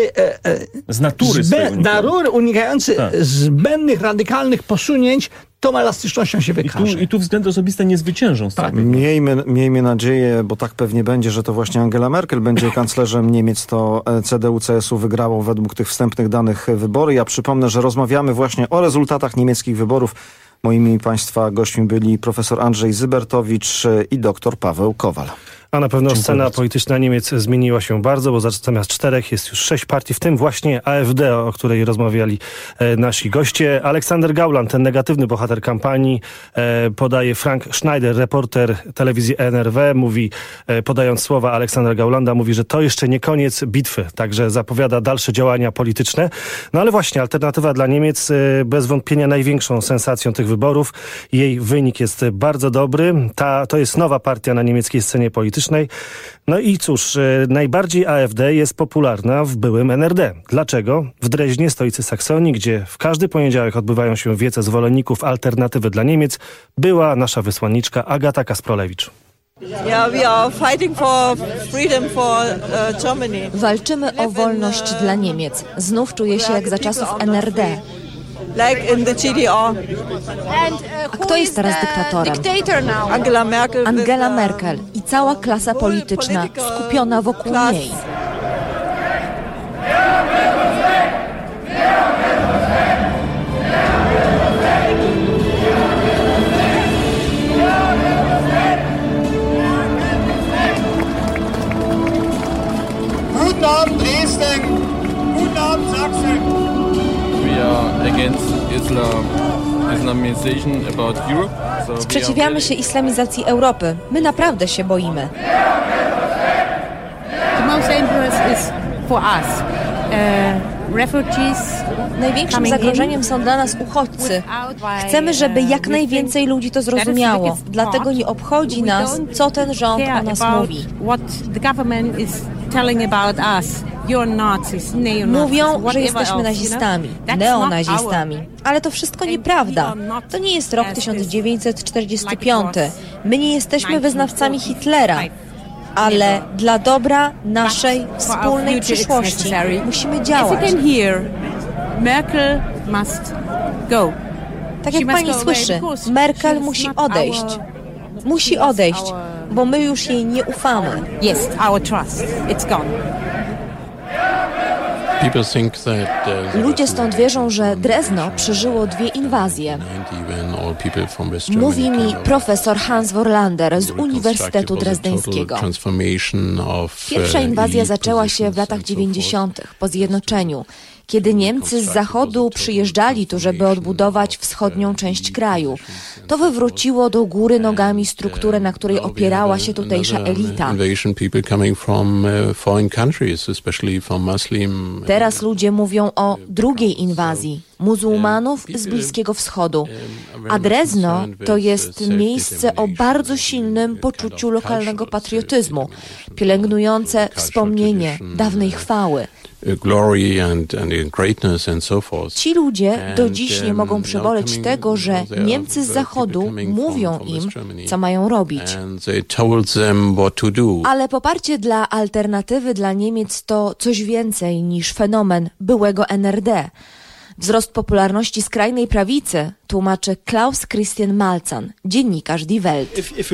z natury unikający zbędnych, radykalnych posunięć, tą elastycznością się wykaże. I tu względy osobiste nie zwyciężą. Tak. Miejmy nadzieję, bo tak pewnie będzie, że to właśnie Angela Merkel będzie kanclerzem Niemiec, to CDU-CSU wygrało według tych wstępnych danych wybory. Ja przypomnę, że rozmawiamy właśnie o rezultatach niemieckich wyborów. Moimi państwa gośćmi byli profesor Andrzej Zybertowicz i dr Paweł Kowal. A na pewno scena polityczna Niemiec zmieniła się bardzo, bo zamiast 4 jest już 6 partii, w tym właśnie AfD, o której rozmawiali nasi goście. Aleksander Gauland, ten negatywny bohater kampanii, podaje Frank Schneider, reporter telewizji NRW, mówi, podając słowa Aleksandra Gaulanda, mówi, że to jeszcze nie koniec bitwy, także zapowiada dalsze działania polityczne. No ale właśnie, Alternatywa dla Niemiec bez wątpienia największą sensacją tych wyborów. Jej wynik jest bardzo dobry. To jest nowa partia na niemieckiej scenie politycznej. No i cóż, najbardziej AfD jest popularna w byłym NRD. Dlaczego? W Dreźnie, stolicy Saksonii, gdzie w każdy poniedziałek odbywają się wiece zwolenników Alternatywy dla Niemiec, była nasza wysłanniczka Agata Kasprolewicz. Walczymy o wolność dla Niemiec. Znów czuję się jak za czasów NRD. A kto jest teraz dyktatorem? Angela Merkel i cała klasa polityczna skupiona wokół niej. Guten Abend Dresden, guten Abend Sachsen. We are against Islamization about Europe. Sprzeciwiamy się islamizacji Europy. My naprawdę się boimy. The most dangerous is for us. Refugees. Największym zagrożeniem są dla nas uchodźcy. Chcemy, żeby jak najwięcej ludzi to zrozumiało. Dlatego nie obchodzi nas, co ten rząd o nas mówi. Mówią, że jesteśmy nazistami, neonazistami. Ale to wszystko nieprawda. To nie jest rok 1945. My nie jesteśmy wyznawcami Hitlera. Ale dla dobra naszej wspólnej przyszłości musimy działać. Tak jak pani słyszy, Merkel musi odejść. Musi odejść, bo my już jej nie ufamy. Yes, our trust. It's gone. Ludzie stąd wierzą, że Drezno przeżyło 2 inwazje. Mówi mi profesor Hans Vorlander z Uniwersytetu Drezdeńskiego. Pierwsza inwazja zaczęła się w latach 90. po zjednoczeniu, kiedy Niemcy z zachodu przyjeżdżali tu, żeby odbudować wschodnią część kraju. To wywróciło do góry nogami strukturę, na której opierała się tutejsza elita. Teraz ludzie mówią o drugiej inwazji muzułmanów z Bliskiego Wschodu. A Drezno to jest miejsce o bardzo silnym poczuciu lokalnego patriotyzmu, pielęgnujące wspomnienie dawnej chwały. Ci ludzie do dziś nie mogą przeboleć tego, że Niemcy z Zachodu mówią im, co mają robić. Ale poparcie dla Alternatywy dla Niemiec to coś więcej niż fenomen byłego NRD. Wzrost popularności skrajnej prawicy tłumaczy Klaus Christian Malzahn, dziennikarz Die Welt.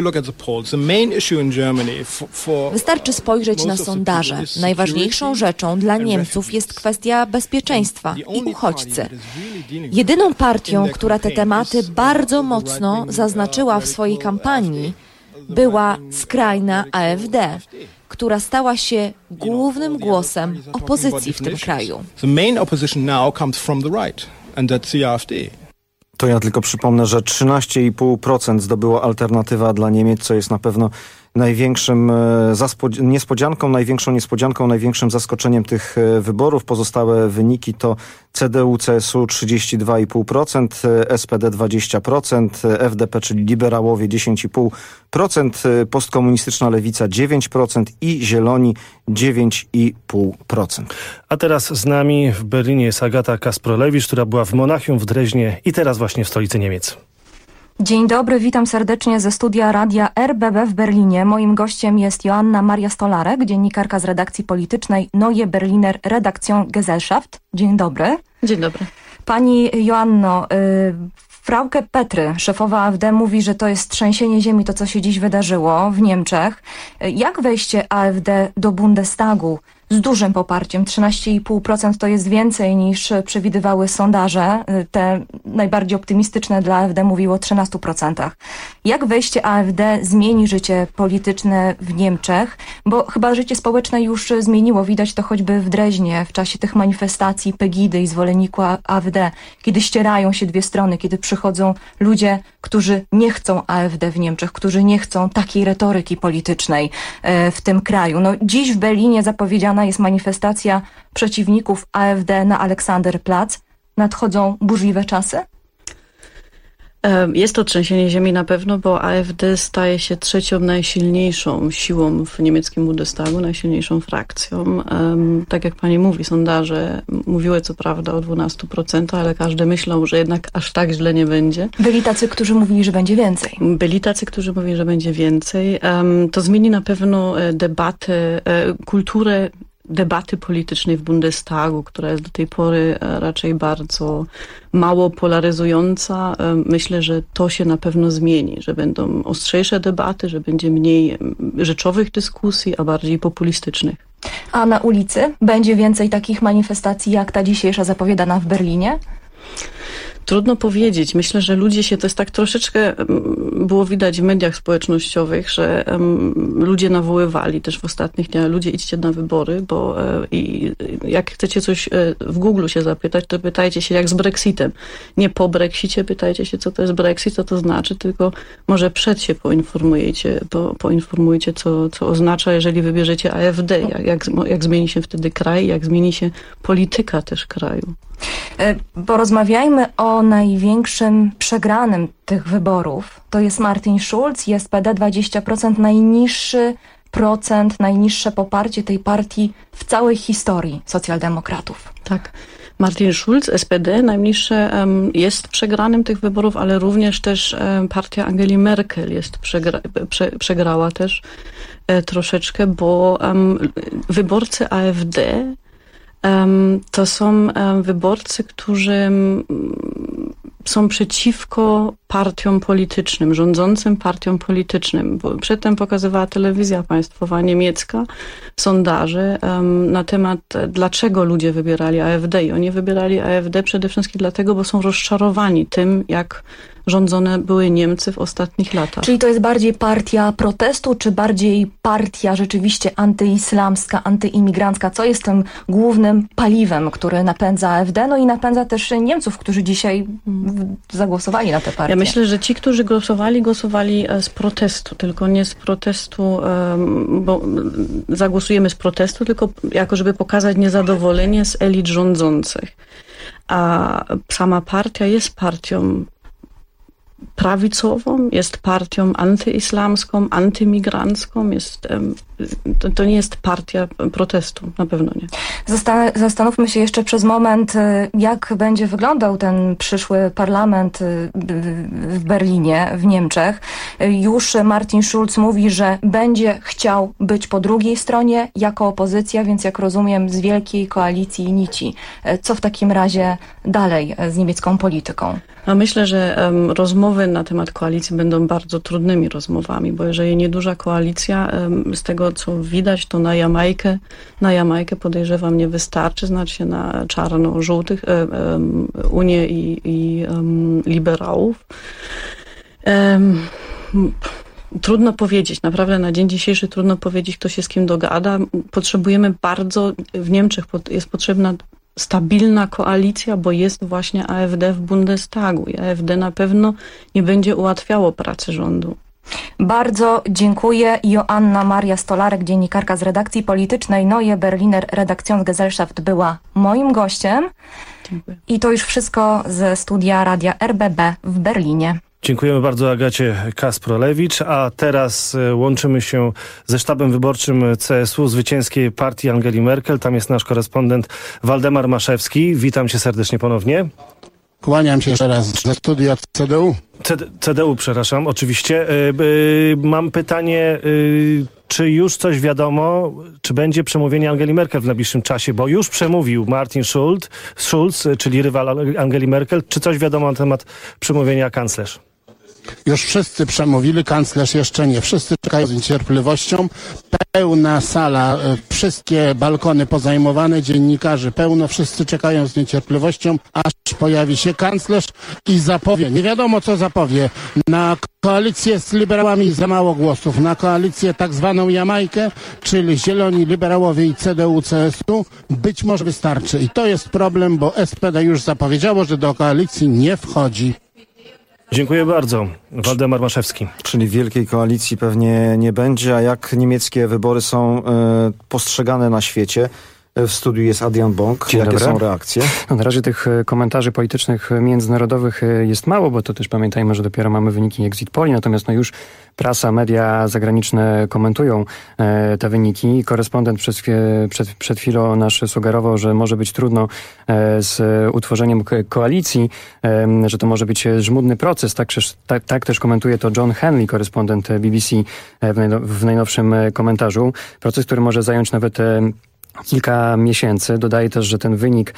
Wystarczy spojrzeć na sondaże. Najważniejszą rzeczą dla Niemców jest kwestia bezpieczeństwa i uchodźcy. Jedyną partią, która te tematy bardzo mocno zaznaczyła w swojej kampanii, była skrajna AfD, która stała się głównym głosem opozycji w tym kraju. To ja tylko przypomnę, że 13,5% zdobyła Alternatywa dla Niemiec, co jest na pewno największą niespodzianką, największym zaskoczeniem tych wyborów. Pozostałe wyniki to CDU, CSU 32,5%, SPD 20%, FDP, czyli liberałowie 10,5%, postkomunistyczna lewica 9% i Zieloni 9,5%. A teraz z nami w Berlinie jest Agata Kasprolewicz, która była w Monachium, w Dreźnie i teraz właśnie w stolicy Niemiec. Dzień dobry, witam serdecznie ze studia radia RBB w Berlinie. Moim gościem jest Joanna Maria Stolarek, dziennikarka z redakcji politycznej Neue Berliner Redaktion Gesellschaft. Dzień dobry. Dzień dobry. Pani Joanno, Frauke Petry, szefowa AfD, mówi, że to jest trzęsienie ziemi, to co się dziś wydarzyło w Niemczech. Jak wejście AfD do Bundestagu z dużym poparciem, 13,5% to jest więcej niż przewidywały sondaże, te najbardziej optymistyczne dla AfD mówiło o 13%. Jak wejście AfD zmieni życie polityczne w Niemczech? Bo chyba życie społeczne już zmieniło, widać to choćby w Dreźnie, w czasie tych manifestacji Pegidy i zwolenników AfD, kiedy ścierają się dwie strony, kiedy przychodzą ludzie, którzy nie chcą AfD w Niemczech, którzy nie chcą takiej retoryki politycznej w tym kraju. No, dziś w Berlinie zapowiedziana jest manifestacja przeciwników AfD na Aleksanderplatz. Nadchodzą burzliwe czasy? Jest to trzęsienie ziemi na pewno, bo AfD staje się trzecią najsilniejszą siłą w niemieckim Bundestagu, najsilniejszą frakcją. Tak jak pani mówi, sondaże mówiły co prawda o 12%, ale każdy myślał, że jednak aż tak źle nie będzie. Byli tacy, którzy mówili, że będzie więcej. Byli tacy, którzy mówili, że będzie więcej. To zmieni na pewno debatę, kulturę debaty politycznej w Bundestagu, która jest do tej pory raczej bardzo mało polaryzująca. Myślę, że to się na pewno zmieni, że będą ostrzejsze debaty, że będzie mniej rzeczowych dyskusji, a bardziej populistycznych. A na ulicy będzie więcej takich manifestacji jak ta dzisiejsza zapowiadana w Berlinie? Trudno powiedzieć. Myślę, że ludzie się, to jest tak troszeczkę, było widać w mediach społecznościowych, że ludzie nawoływali też w ostatnich dniach, ludzie idźcie na wybory, bo i jak chcecie coś w Google się zapytać, to pytajcie się jak z Brexitem. Nie po Brexicie pytajcie się, co to jest Brexit, co to znaczy, tylko może przed się poinformujcie, co oznacza, jeżeli wybierzecie AfD, jak zmieni się wtedy kraj, jak zmieni się polityka też kraju. Porozmawiajmy o największym przegranym tych wyborów. To jest Martin Schulz i SPD 20%, najniższe poparcie tej partii w całej historii socjaldemokratów. Tak. Martin Schulz, SPD, najmniejsze, jest przegranym tych wyborów, ale również też partia Angeli Merkel przegrała też troszeczkę, bo wyborcy AfD to są wyborcy, którzy są przeciwko partiom politycznym, rządzącym partiom politycznym. Bo przedtem pokazywała telewizja państwowa niemiecka sondaże na temat, dlaczego ludzie wybierali AfD. I oni wybierali AfD przede wszystkim dlatego, bo są rozczarowani tym, jak rządzone były Niemcy w ostatnich latach. Czyli to jest bardziej partia protestu, czy bardziej partia rzeczywiście antyislamska, antyimigrancka? Co jest tym głównym paliwem, który napędza AfD, no i napędza też Niemców, którzy dzisiaj zagłosowali na tę partię? Ja myślę, że ci, którzy głosowali z protestu, tylko nie z protestu, bo zagłosujemy z protestu, tylko jako żeby pokazać niezadowolenie z elit rządzących. A sama partia jest partią prawicową, jest partią antyislamską, antymigrancką, to nie jest partia protestu, na pewno nie. Zastanówmy się jeszcze przez moment, jak będzie wyglądał ten przyszły parlament w Berlinie, w Niemczech. Już Martin Schulz mówi, że będzie chciał być po drugiej stronie jako opozycja, więc jak rozumiem z wielkiej koalicji nici. Co w takim razie dalej z niemiecką polityką? A myślę, że rozmowy na temat koalicji będą bardzo trudnymi rozmowami, bo jeżeli nieduża koalicja, z tego co widać, to na Jamajkę podejrzewam nie wystarczy, znaczy na czarno-żółtych, Unię i liberałów. Trudno powiedzieć, naprawdę na dzień dzisiejszy trudno powiedzieć, kto się z kim dogada. Potrzebujemy bardzo, w Niemczech jest potrzebna stabilna koalicja, bo jest właśnie AfD w Bundestagu i AfD na pewno nie będzie ułatwiało pracy rządu. Bardzo dziękuję. Joanna Maria Stolarek, dziennikarka z redakcji politycznej Neue Berliner Redaktionsgesellschaft, była moim gościem. Dziękuję. I to już wszystko ze studia Radia RBB w Berlinie. Dziękujemy bardzo Agacie Kasprolewicz, a teraz łączymy się ze sztabem wyborczym CSU, zwycięskiej partii Angeli Merkel. Tam jest nasz korespondent Waldemar Maszewski. Witam cię serdecznie ponownie. Kłaniam się jeszcze raz ze studia CDU. CDU, przepraszam, oczywiście. Mam pytanie, czy już coś wiadomo, czy będzie przemówienie Angeli Merkel w najbliższym czasie, bo już przemówił Martin Schulz, czyli rywal Angeli Merkel. Czy coś wiadomo na temat przemówienia kanclerz? Już wszyscy przemówili, kanclerz jeszcze nie. Wszyscy czekają z niecierpliwością. Pełna sala, wszystkie balkony pozajmowane, dziennikarzy pełno, wszyscy czekają z niecierpliwością, aż pojawi się kanclerz i zapowie. Nie wiadomo, co zapowie. Na koalicję z liberałami za mało głosów. Na koalicję tak zwaną Jamajkę, czyli Zieloni, liberałowie i CDU-CSU, być może wystarczy. I to jest problem, bo SPD już zapowiedziało, że do koalicji nie wchodzi. Dziękuję bardzo. Waldemar Maszewski. Czyli wielkiej koalicji pewnie nie będzie, a jak niemieckie wybory są postrzegane na świecie? W studiu jest Adrian Bąk. Jakie są reakcje? No, na razie tych komentarzy politycznych międzynarodowych jest mało, bo to też pamiętajmy, że dopiero mamy wyniki exit poli, natomiast no już prasa, media zagraniczne komentują te wyniki. Korespondent przed chwilą nasz sugerował, że może być trudno z utworzeniem koalicji, że to może być żmudny proces. Tak też komentuje to John Henley, korespondent BBC w najnowszym komentarzu. Proces, który może zająć nawet kilka miesięcy. Dodaje też, że ten wynik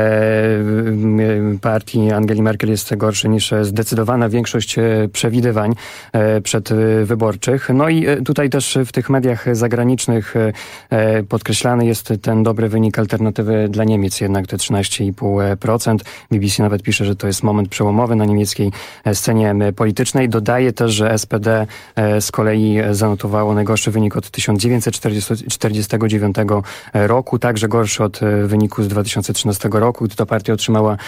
partii Angeli Merkel jest gorszy niż zdecydowana większość przewidywań przedwyborczych. No i tutaj też w tych mediach zagranicznych podkreślany jest ten dobry wynik Alternatywy dla Niemiec, jednak te 13,5%. BBC nawet pisze, że to jest moment przełomowy na niemieckiej scenie politycznej. Dodaje też, że SPD z kolei zanotowało najgorszy wynik od 1949 roku, także gorszy od wyniku z 2013 roku. Ta partia otrzymała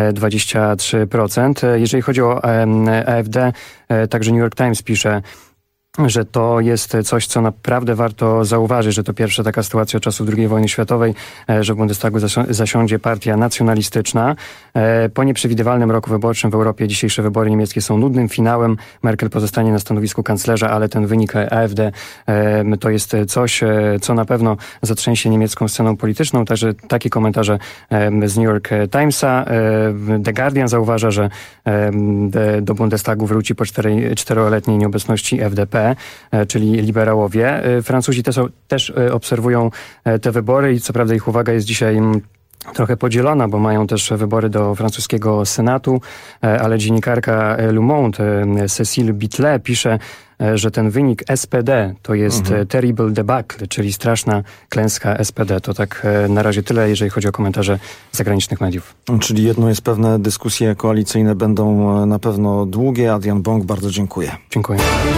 23%. Jeżeli chodzi o AfD, także New York Times pisze, że to jest coś, co naprawdę warto zauważyć, że to pierwsza taka sytuacja od czasów II wojny światowej, że w Bundestagu zasiądzie partia nacjonalistyczna. Po nieprzewidywalnym roku wyborczym w Europie dzisiejsze wybory niemieckie są nudnym finałem. Merkel pozostanie na stanowisku kanclerza, ale ten wynik AfD to jest coś, co na pewno zatrzęsie niemiecką sceną polityczną. Także takie komentarze z New York Timesa. The Guardian zauważa, że do Bundestagu wróci po 4-letniej nieobecności FDP, czyli liberałowie. Francuzi też obserwują te wybory i co prawda ich uwaga jest dzisiaj trochę podzielona, bo mają też wybory do francuskiego Senatu, ale dziennikarka Le Monde, Cécile Bitlet, pisze, że ten wynik SPD to jest terrible debacle, czyli straszna klęska SPD. To tak na razie tyle, jeżeli chodzi o komentarze zagranicznych mediów. Czyli jedno jest pewne, dyskusje koalicyjne będą na pewno długie. Adrian Bąk, bardzo dziękuję. Dziękuję.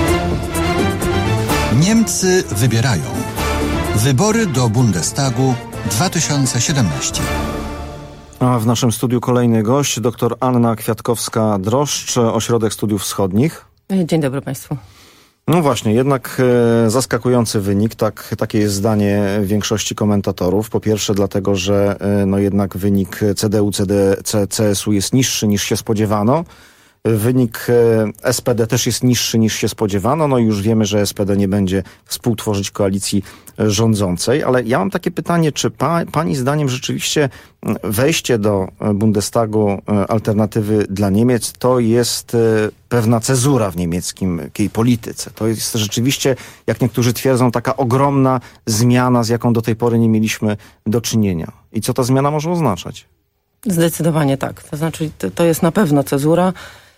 Niemcy wybierają. Wybory do Bundestagu 2017. A w naszym studiu kolejny gość, dr Anna Kwiatkowska-Droszcz, Ośrodek Studiów Wschodnich. Dzień dobry Państwu. No właśnie, jednak zaskakujący wynik, takie jest zdanie większości komentatorów. Po pierwsze dlatego, że no jednak wynik CDU, CSU jest niższy niż się spodziewano. Wynik SPD też jest niższy niż się spodziewano. No i już wiemy, że SPD nie będzie współtworzyć koalicji rządzącej. Ale ja mam takie pytanie, czy pani zdaniem rzeczywiście wejście do Bundestagu Alternatywy dla Niemiec to jest pewna cezura w niemieckiej polityce? To jest rzeczywiście, jak niektórzy twierdzą, taka ogromna zmiana, z jaką do tej pory nie mieliśmy do czynienia. I co ta zmiana może oznaczać? Zdecydowanie tak. To znaczy, to jest na pewno cezura.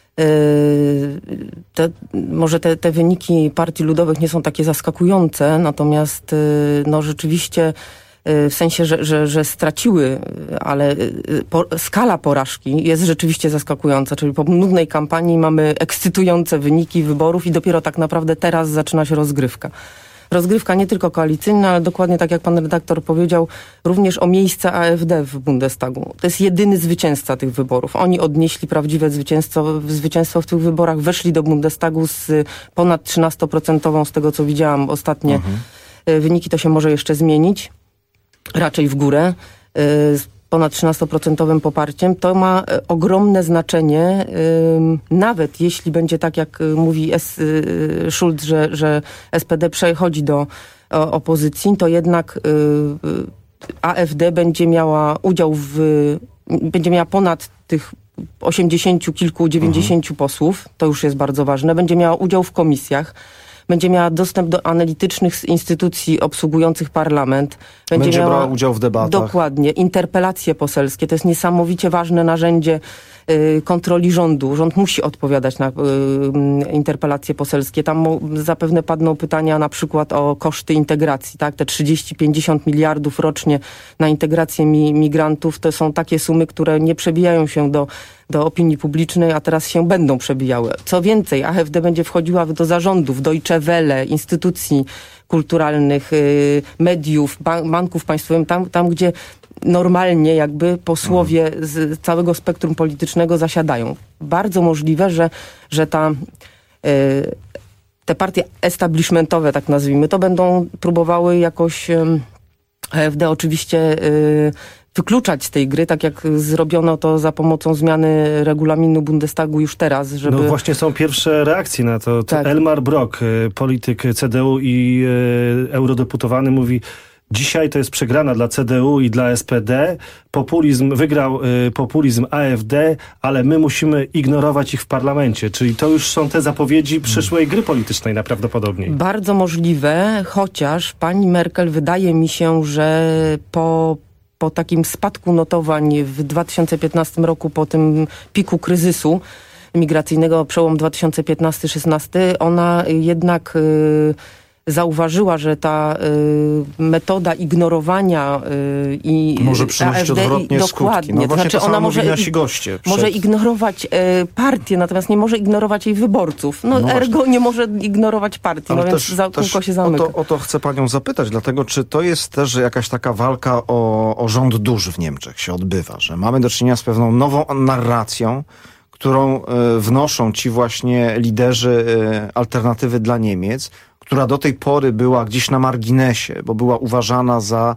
Może te wyniki partii ludowych nie są takie zaskakujące, natomiast no rzeczywiście w sensie, że straciły, ale skala porażki jest rzeczywiście zaskakująca, czyli po nudnej kampanii mamy ekscytujące wyniki wyborów i dopiero tak naprawdę teraz zaczyna się rozgrywka. Rozgrywka nie tylko koalicyjna, ale dokładnie tak jak pan redaktor powiedział, również o miejsce AfD w Bundestagu. To jest jedyny zwycięzca tych wyborów. Oni odnieśli prawdziwe zwycięstwo w tych wyborach, weszli do Bundestagu z ponad 13%, z tego co widziałam ostatnie wyniki, to się może jeszcze zmienić, raczej w górę, z ponad 13% poparciem. To ma ogromne znaczenie, nawet jeśli będzie tak, jak mówi Schulz, że SPD przechodzi do opozycji, to jednak AfD będzie miała udział będzie miała ponad tych 80 kilku, 90 posłów, to już jest bardzo ważne, będzie miała udział w komisjach, będzie miała dostęp do analitycznych instytucji obsługujących parlament. Będzie brała udział w debatach. Dokładnie. Interpelacje poselskie. To jest niesamowicie ważne narzędzie kontroli rządu. Rząd musi odpowiadać na interpelacje poselskie. Tam zapewne padną pytania na przykład o koszty integracji. Tak? Te 30-50 miliardów rocznie na integrację migrantów to są takie sumy, które nie przebijają się do opinii publicznej, a teraz się będą przebijały. Co więcej, AfD będzie wchodziła do zarządów Deutsche Welle, instytucji kulturalnych, mediów, banków państwowych, tam gdzie normalnie jakby posłowie z całego spektrum politycznego zasiadają. Bardzo możliwe, że te partie establishmentowe, tak nazwijmy, to będą próbowały jakoś AfD oczywiście wykluczać z tej gry, tak jak zrobiono to za pomocą zmiany regulaminu Bundestagu już teraz, żeby... No właśnie są pierwsze reakcje na to. Tak. Elmar Brok, polityk CDU i eurodeputowany, mówi: dzisiaj to jest przegrana dla CDU i dla SPD. Wygrał populizm AfD, ale my musimy ignorować ich w parlamencie. Czyli to już są te zapowiedzi przyszłej gry politycznej najprawdopodobniej. Bardzo możliwe, chociaż pani Merkel wydaje mi się, że po takim spadku notowań w 2015 roku, po tym piku kryzysu migracyjnego, przełom 2015-16, ona jednak zauważyła, że ta metoda ignorowania i może przynosić AfD odwrotnie dokładnie. skutki. No właśnie, to znaczy ona może ignorować partię, natomiast nie może ignorować jej wyborców. No ergo nie może ignorować partii, no więc kółko się zamyka. O to chcę panią zapytać, dlatego czy to jest też jakaś taka walka o rząd dusz w Niemczech się odbywa, że mamy do czynienia z pewną nową narracją, którą wnoszą ci właśnie liderzy Alternatywy dla Niemiec, która do tej pory była gdzieś na marginesie, bo była uważana za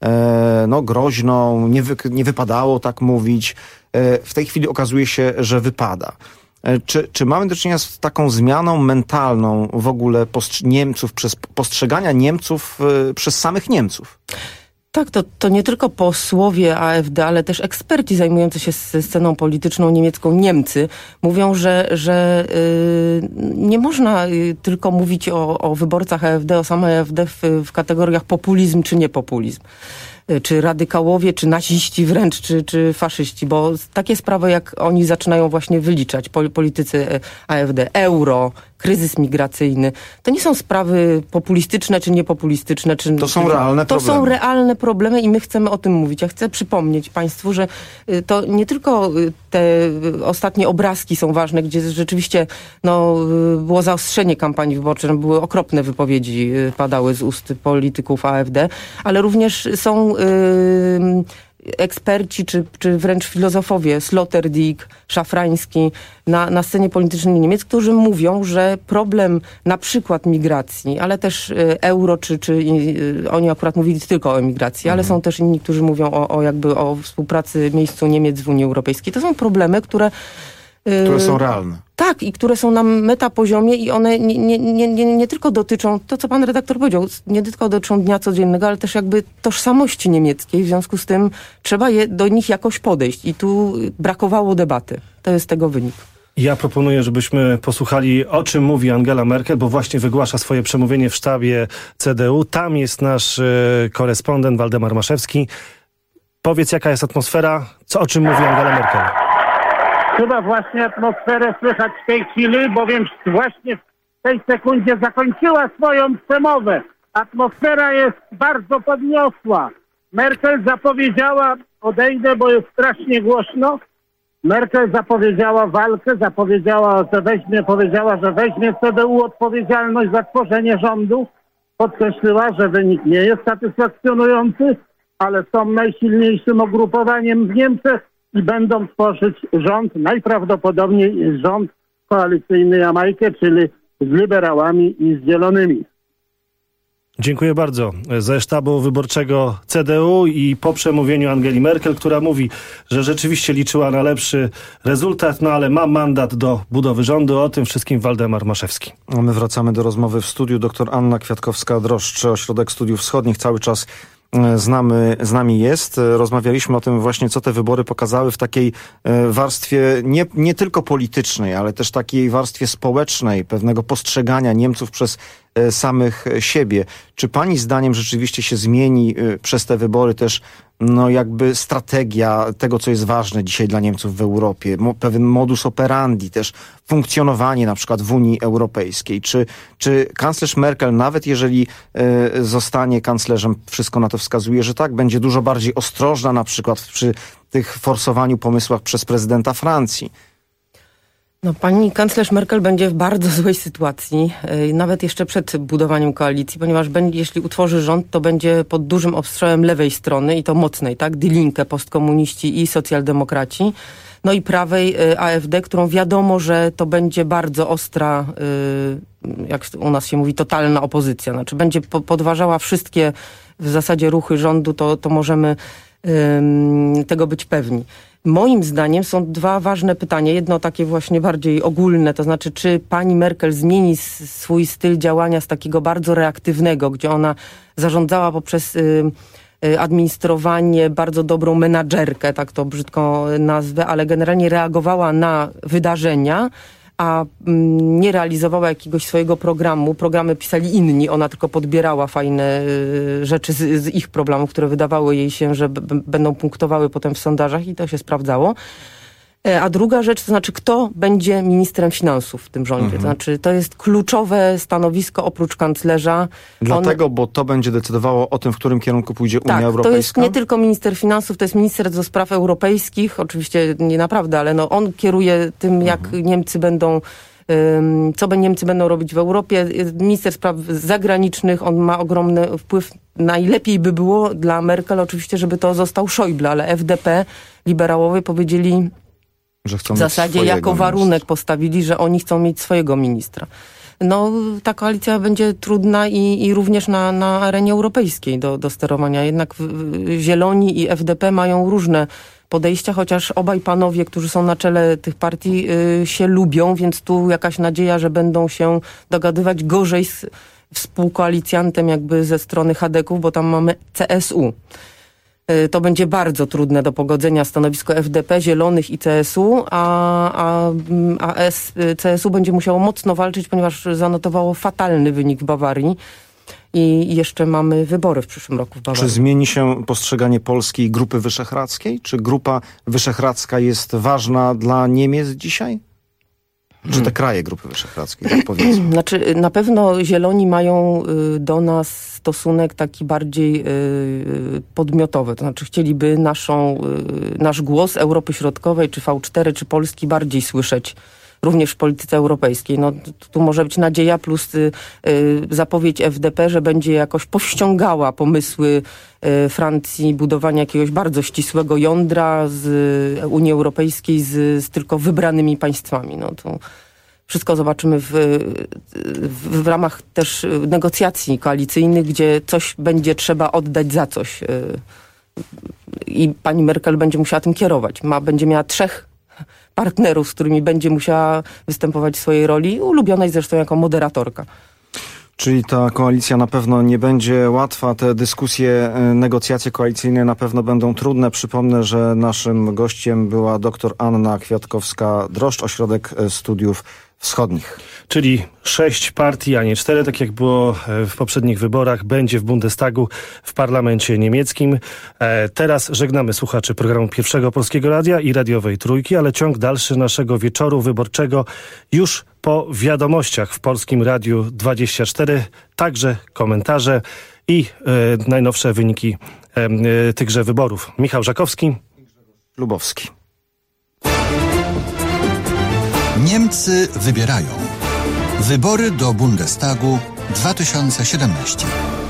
groźną, nie wypadało tak mówić. W tej chwili okazuje się, że wypada. Czy mamy do czynienia z taką zmianą mentalną w ogóle postrzegania Niemców przez samych Niemców? Tak, to nie tylko posłowie AfD, ale też eksperci zajmujący się sceną polityczną niemiecką, Niemcy, mówią, że nie można tylko mówić o wyborcach AfD, o samej AfD w kategoriach populizm czy niepopulizm. Czy radykałowie, czy naziści wręcz, czy faszyści, bo takie sprawy, jak oni zaczynają właśnie wyliczać, politycy AfD, euro, kryzys migracyjny, to nie są sprawy populistyczne czy niepopulistyczne. To są realne problemy. To są realne problemy i my chcemy o tym mówić. Ja chcę przypomnieć państwu, że to nie tylko te ostatnie obrazki są ważne, gdzie rzeczywiście było zaostrzenie kampanii wyborczej, były okropne wypowiedzi, padały z ust polityków AfD, ale również są eksperci, czy wręcz filozofowie, Sloterdijk, Szafrański, na scenie politycznej Niemiec, którzy mówią, że problem na przykład migracji, ale też euro, czy oni akurat mówili tylko o emigracji, ale są też inni, którzy mówią o współpracy miejscu Niemiec w Unii Europejskiej. To są problemy, które Które są realne. Tak, i które są na metapoziomie i one nie tylko dotyczą, to co pan redaktor powiedział, nie tylko dotyczą dnia codziennego, ale też jakby tożsamości niemieckiej. W związku z tym trzeba do nich jakoś podejść i tu brakowało debaty. To jest tego wynik. Ja proponuję, żebyśmy posłuchali, o czym mówi Angela Merkel, bo właśnie wygłasza swoje przemówienie w sztabie CDU. Tam jest nasz korespondent Waldemar Maszewski. Powiedz, jaka jest atmosfera, o czym mówi Angela Merkel? Chyba właśnie atmosferę słychać w tej chwili, bowiem właśnie w tej sekundzie zakończyła swoją przemowę. Atmosfera jest bardzo podniosła. Merkel zapowiedziała, odejdę, bo jest strasznie głośno. Merkel zapowiedziała walkę, powiedziała, że weźmie CDU odpowiedzialność za tworzenie rządu. Podkreśliła, że wynik nie jest satysfakcjonujący, ale są najsilniejszym ugrupowaniem w Niemczech i będą tworzyć rząd, najprawdopodobniej rząd koalicyjny Jamajkę, czyli z liberałami i z zielonymi. Dziękuję bardzo. Ze sztabu wyborczego CDU i po przemówieniu Angeli Merkel, która mówi, że rzeczywiście liczyła na lepszy rezultat, no ale ma mandat do budowy rządu. O tym wszystkim Waldemar Maszewski. A my wracamy do rozmowy w studiu. Doktor Anna Kwiatkowska-Droszcz, Ośrodek Studiów Wschodnich, cały czas z nami jest. Rozmawialiśmy o tym właśnie, co te wybory pokazały w takiej warstwie nie tylko politycznej, ale też takiej warstwie społecznej, pewnego postrzegania Niemców przez samych siebie. Czy pani zdaniem rzeczywiście się zmieni przez te wybory też jakby strategia tego, co jest ważne dzisiaj dla Niemców w Europie, pewien modus operandi, też funkcjonowanie na przykład w Unii Europejskiej. Czy kanclerz Merkel, nawet jeżeli zostanie kanclerzem, wszystko na to wskazuje, że tak, będzie dużo bardziej ostrożna na przykład przy tych forsowaniu pomysłach przez prezydenta Francji? Pani kanclerz Merkel będzie w bardzo złej sytuacji, nawet jeszcze przed budowaniem koalicji, ponieważ jeśli utworzy rząd, to będzie pod dużym obstrzałem lewej strony i to mocnej, tak? Die Linke, postkomuniści i socjaldemokraci. No i prawej AfD, którą wiadomo, że to będzie bardzo ostra, jak u nas się mówi, totalna opozycja. Znaczy będzie podważała wszystkie w zasadzie ruchy rządu, to możemy tego być pewni. Moim zdaniem są dwa ważne pytania. Jedno takie właśnie bardziej ogólne, to znaczy, czy pani Merkel zmieni swój styl działania z takiego bardzo reaktywnego, gdzie ona zarządzała poprzez administrowanie, bardzo dobrą menadżerkę, tak to brzydko nazwę, ale generalnie reagowała na wydarzenia, a nie realizowała jakiegoś swojego programu. Programy pisali inni, ona tylko podbierała fajne rzeczy z ich programów, które wydawały jej się, że będą punktowały potem w sondażach i to się sprawdzało. A druga rzecz, to znaczy, kto będzie ministrem finansów w tym rządzie. To znaczy, to jest kluczowe stanowisko oprócz kanclerza. Dlatego, bo to będzie decydowało o tym, w którym kierunku pójdzie Unia Europejska? To jest nie tylko minister finansów, to jest minister do spraw europejskich. Oczywiście nie naprawdę, ale on kieruje tym, jak Niemcy będą, co Niemcy będą robić w Europie. Minister spraw zagranicznych, on ma ogromny wpływ. Najlepiej by było dla Merkel oczywiście, żeby to został Schäuble, ale FDP, liberałowie powiedzieli, że chcą w zasadzie jako warunek postawili, że oni chcą mieć swojego ministra. Ta koalicja będzie trudna i również na arenie europejskiej do sterowania. Jednak Zieloni i FDP mają różne podejścia, chociaż obaj panowie, którzy są na czele tych partii, się lubią, więc tu jakaś nadzieja, że będą się dogadywać gorzej z współkoalicjantem jakby ze strony Chadeków, bo tam mamy CSU. To będzie bardzo trudne do pogodzenia stanowisko FDP, Zielonych i CSU, a CSU będzie musiało mocno walczyć, ponieważ zanotowało fatalny wynik w Bawarii i jeszcze mamy wybory w przyszłym roku w Bawarii. Czy zmieni się postrzeganie Polski i Grupy Wyszehradzkiej? Czy Grupa Wyszehradzka jest ważna dla Niemiec dzisiaj? Czy te kraje Grupy Wyszehradzkiej, tak powiedzmy? Znaczy, na pewno Zieloni mają do nas stosunek taki bardziej podmiotowy. To znaczy, chcieliby nasz głos Europy Środkowej, czy V4, czy Polski bardziej słyszeć również w polityce europejskiej. Tu może być nadzieja plus zapowiedź FDP, że będzie jakoś powściągała pomysły Francji budowania jakiegoś bardzo ścisłego jądra z Unii Europejskiej z tylko wybranymi państwami. To wszystko zobaczymy w ramach też negocjacji koalicyjnych, gdzie coś będzie trzeba oddać za coś. I pani Merkel będzie musiała tym kierować. Będzie miała 3 partnerów, z którymi będzie musiała występować w swojej roli, ulubionej zresztą jako moderatorka. Czyli ta koalicja na pewno nie będzie łatwa. Te dyskusje, negocjacje koalicyjne na pewno będą trudne. Przypomnę, że naszym gościem była dr Anna Kwiatkowska-Droszcz, Ośrodek Studiów Wschodnich. Czyli 6 partii, a nie 4, tak jak było w poprzednich wyborach, będzie w Bundestagu, w parlamencie niemieckim. Teraz żegnamy słuchaczy programu Pierwszego Polskiego Radia i radiowej Trójki, ale ciąg dalszy naszego wieczoru wyborczego już po wiadomościach w Polskim Radiu 24, także komentarze i najnowsze wyniki tychże wyborów. Michał Żakowski. Lubowski. Niemcy wybierają. Wybory do Bundestagu 2017.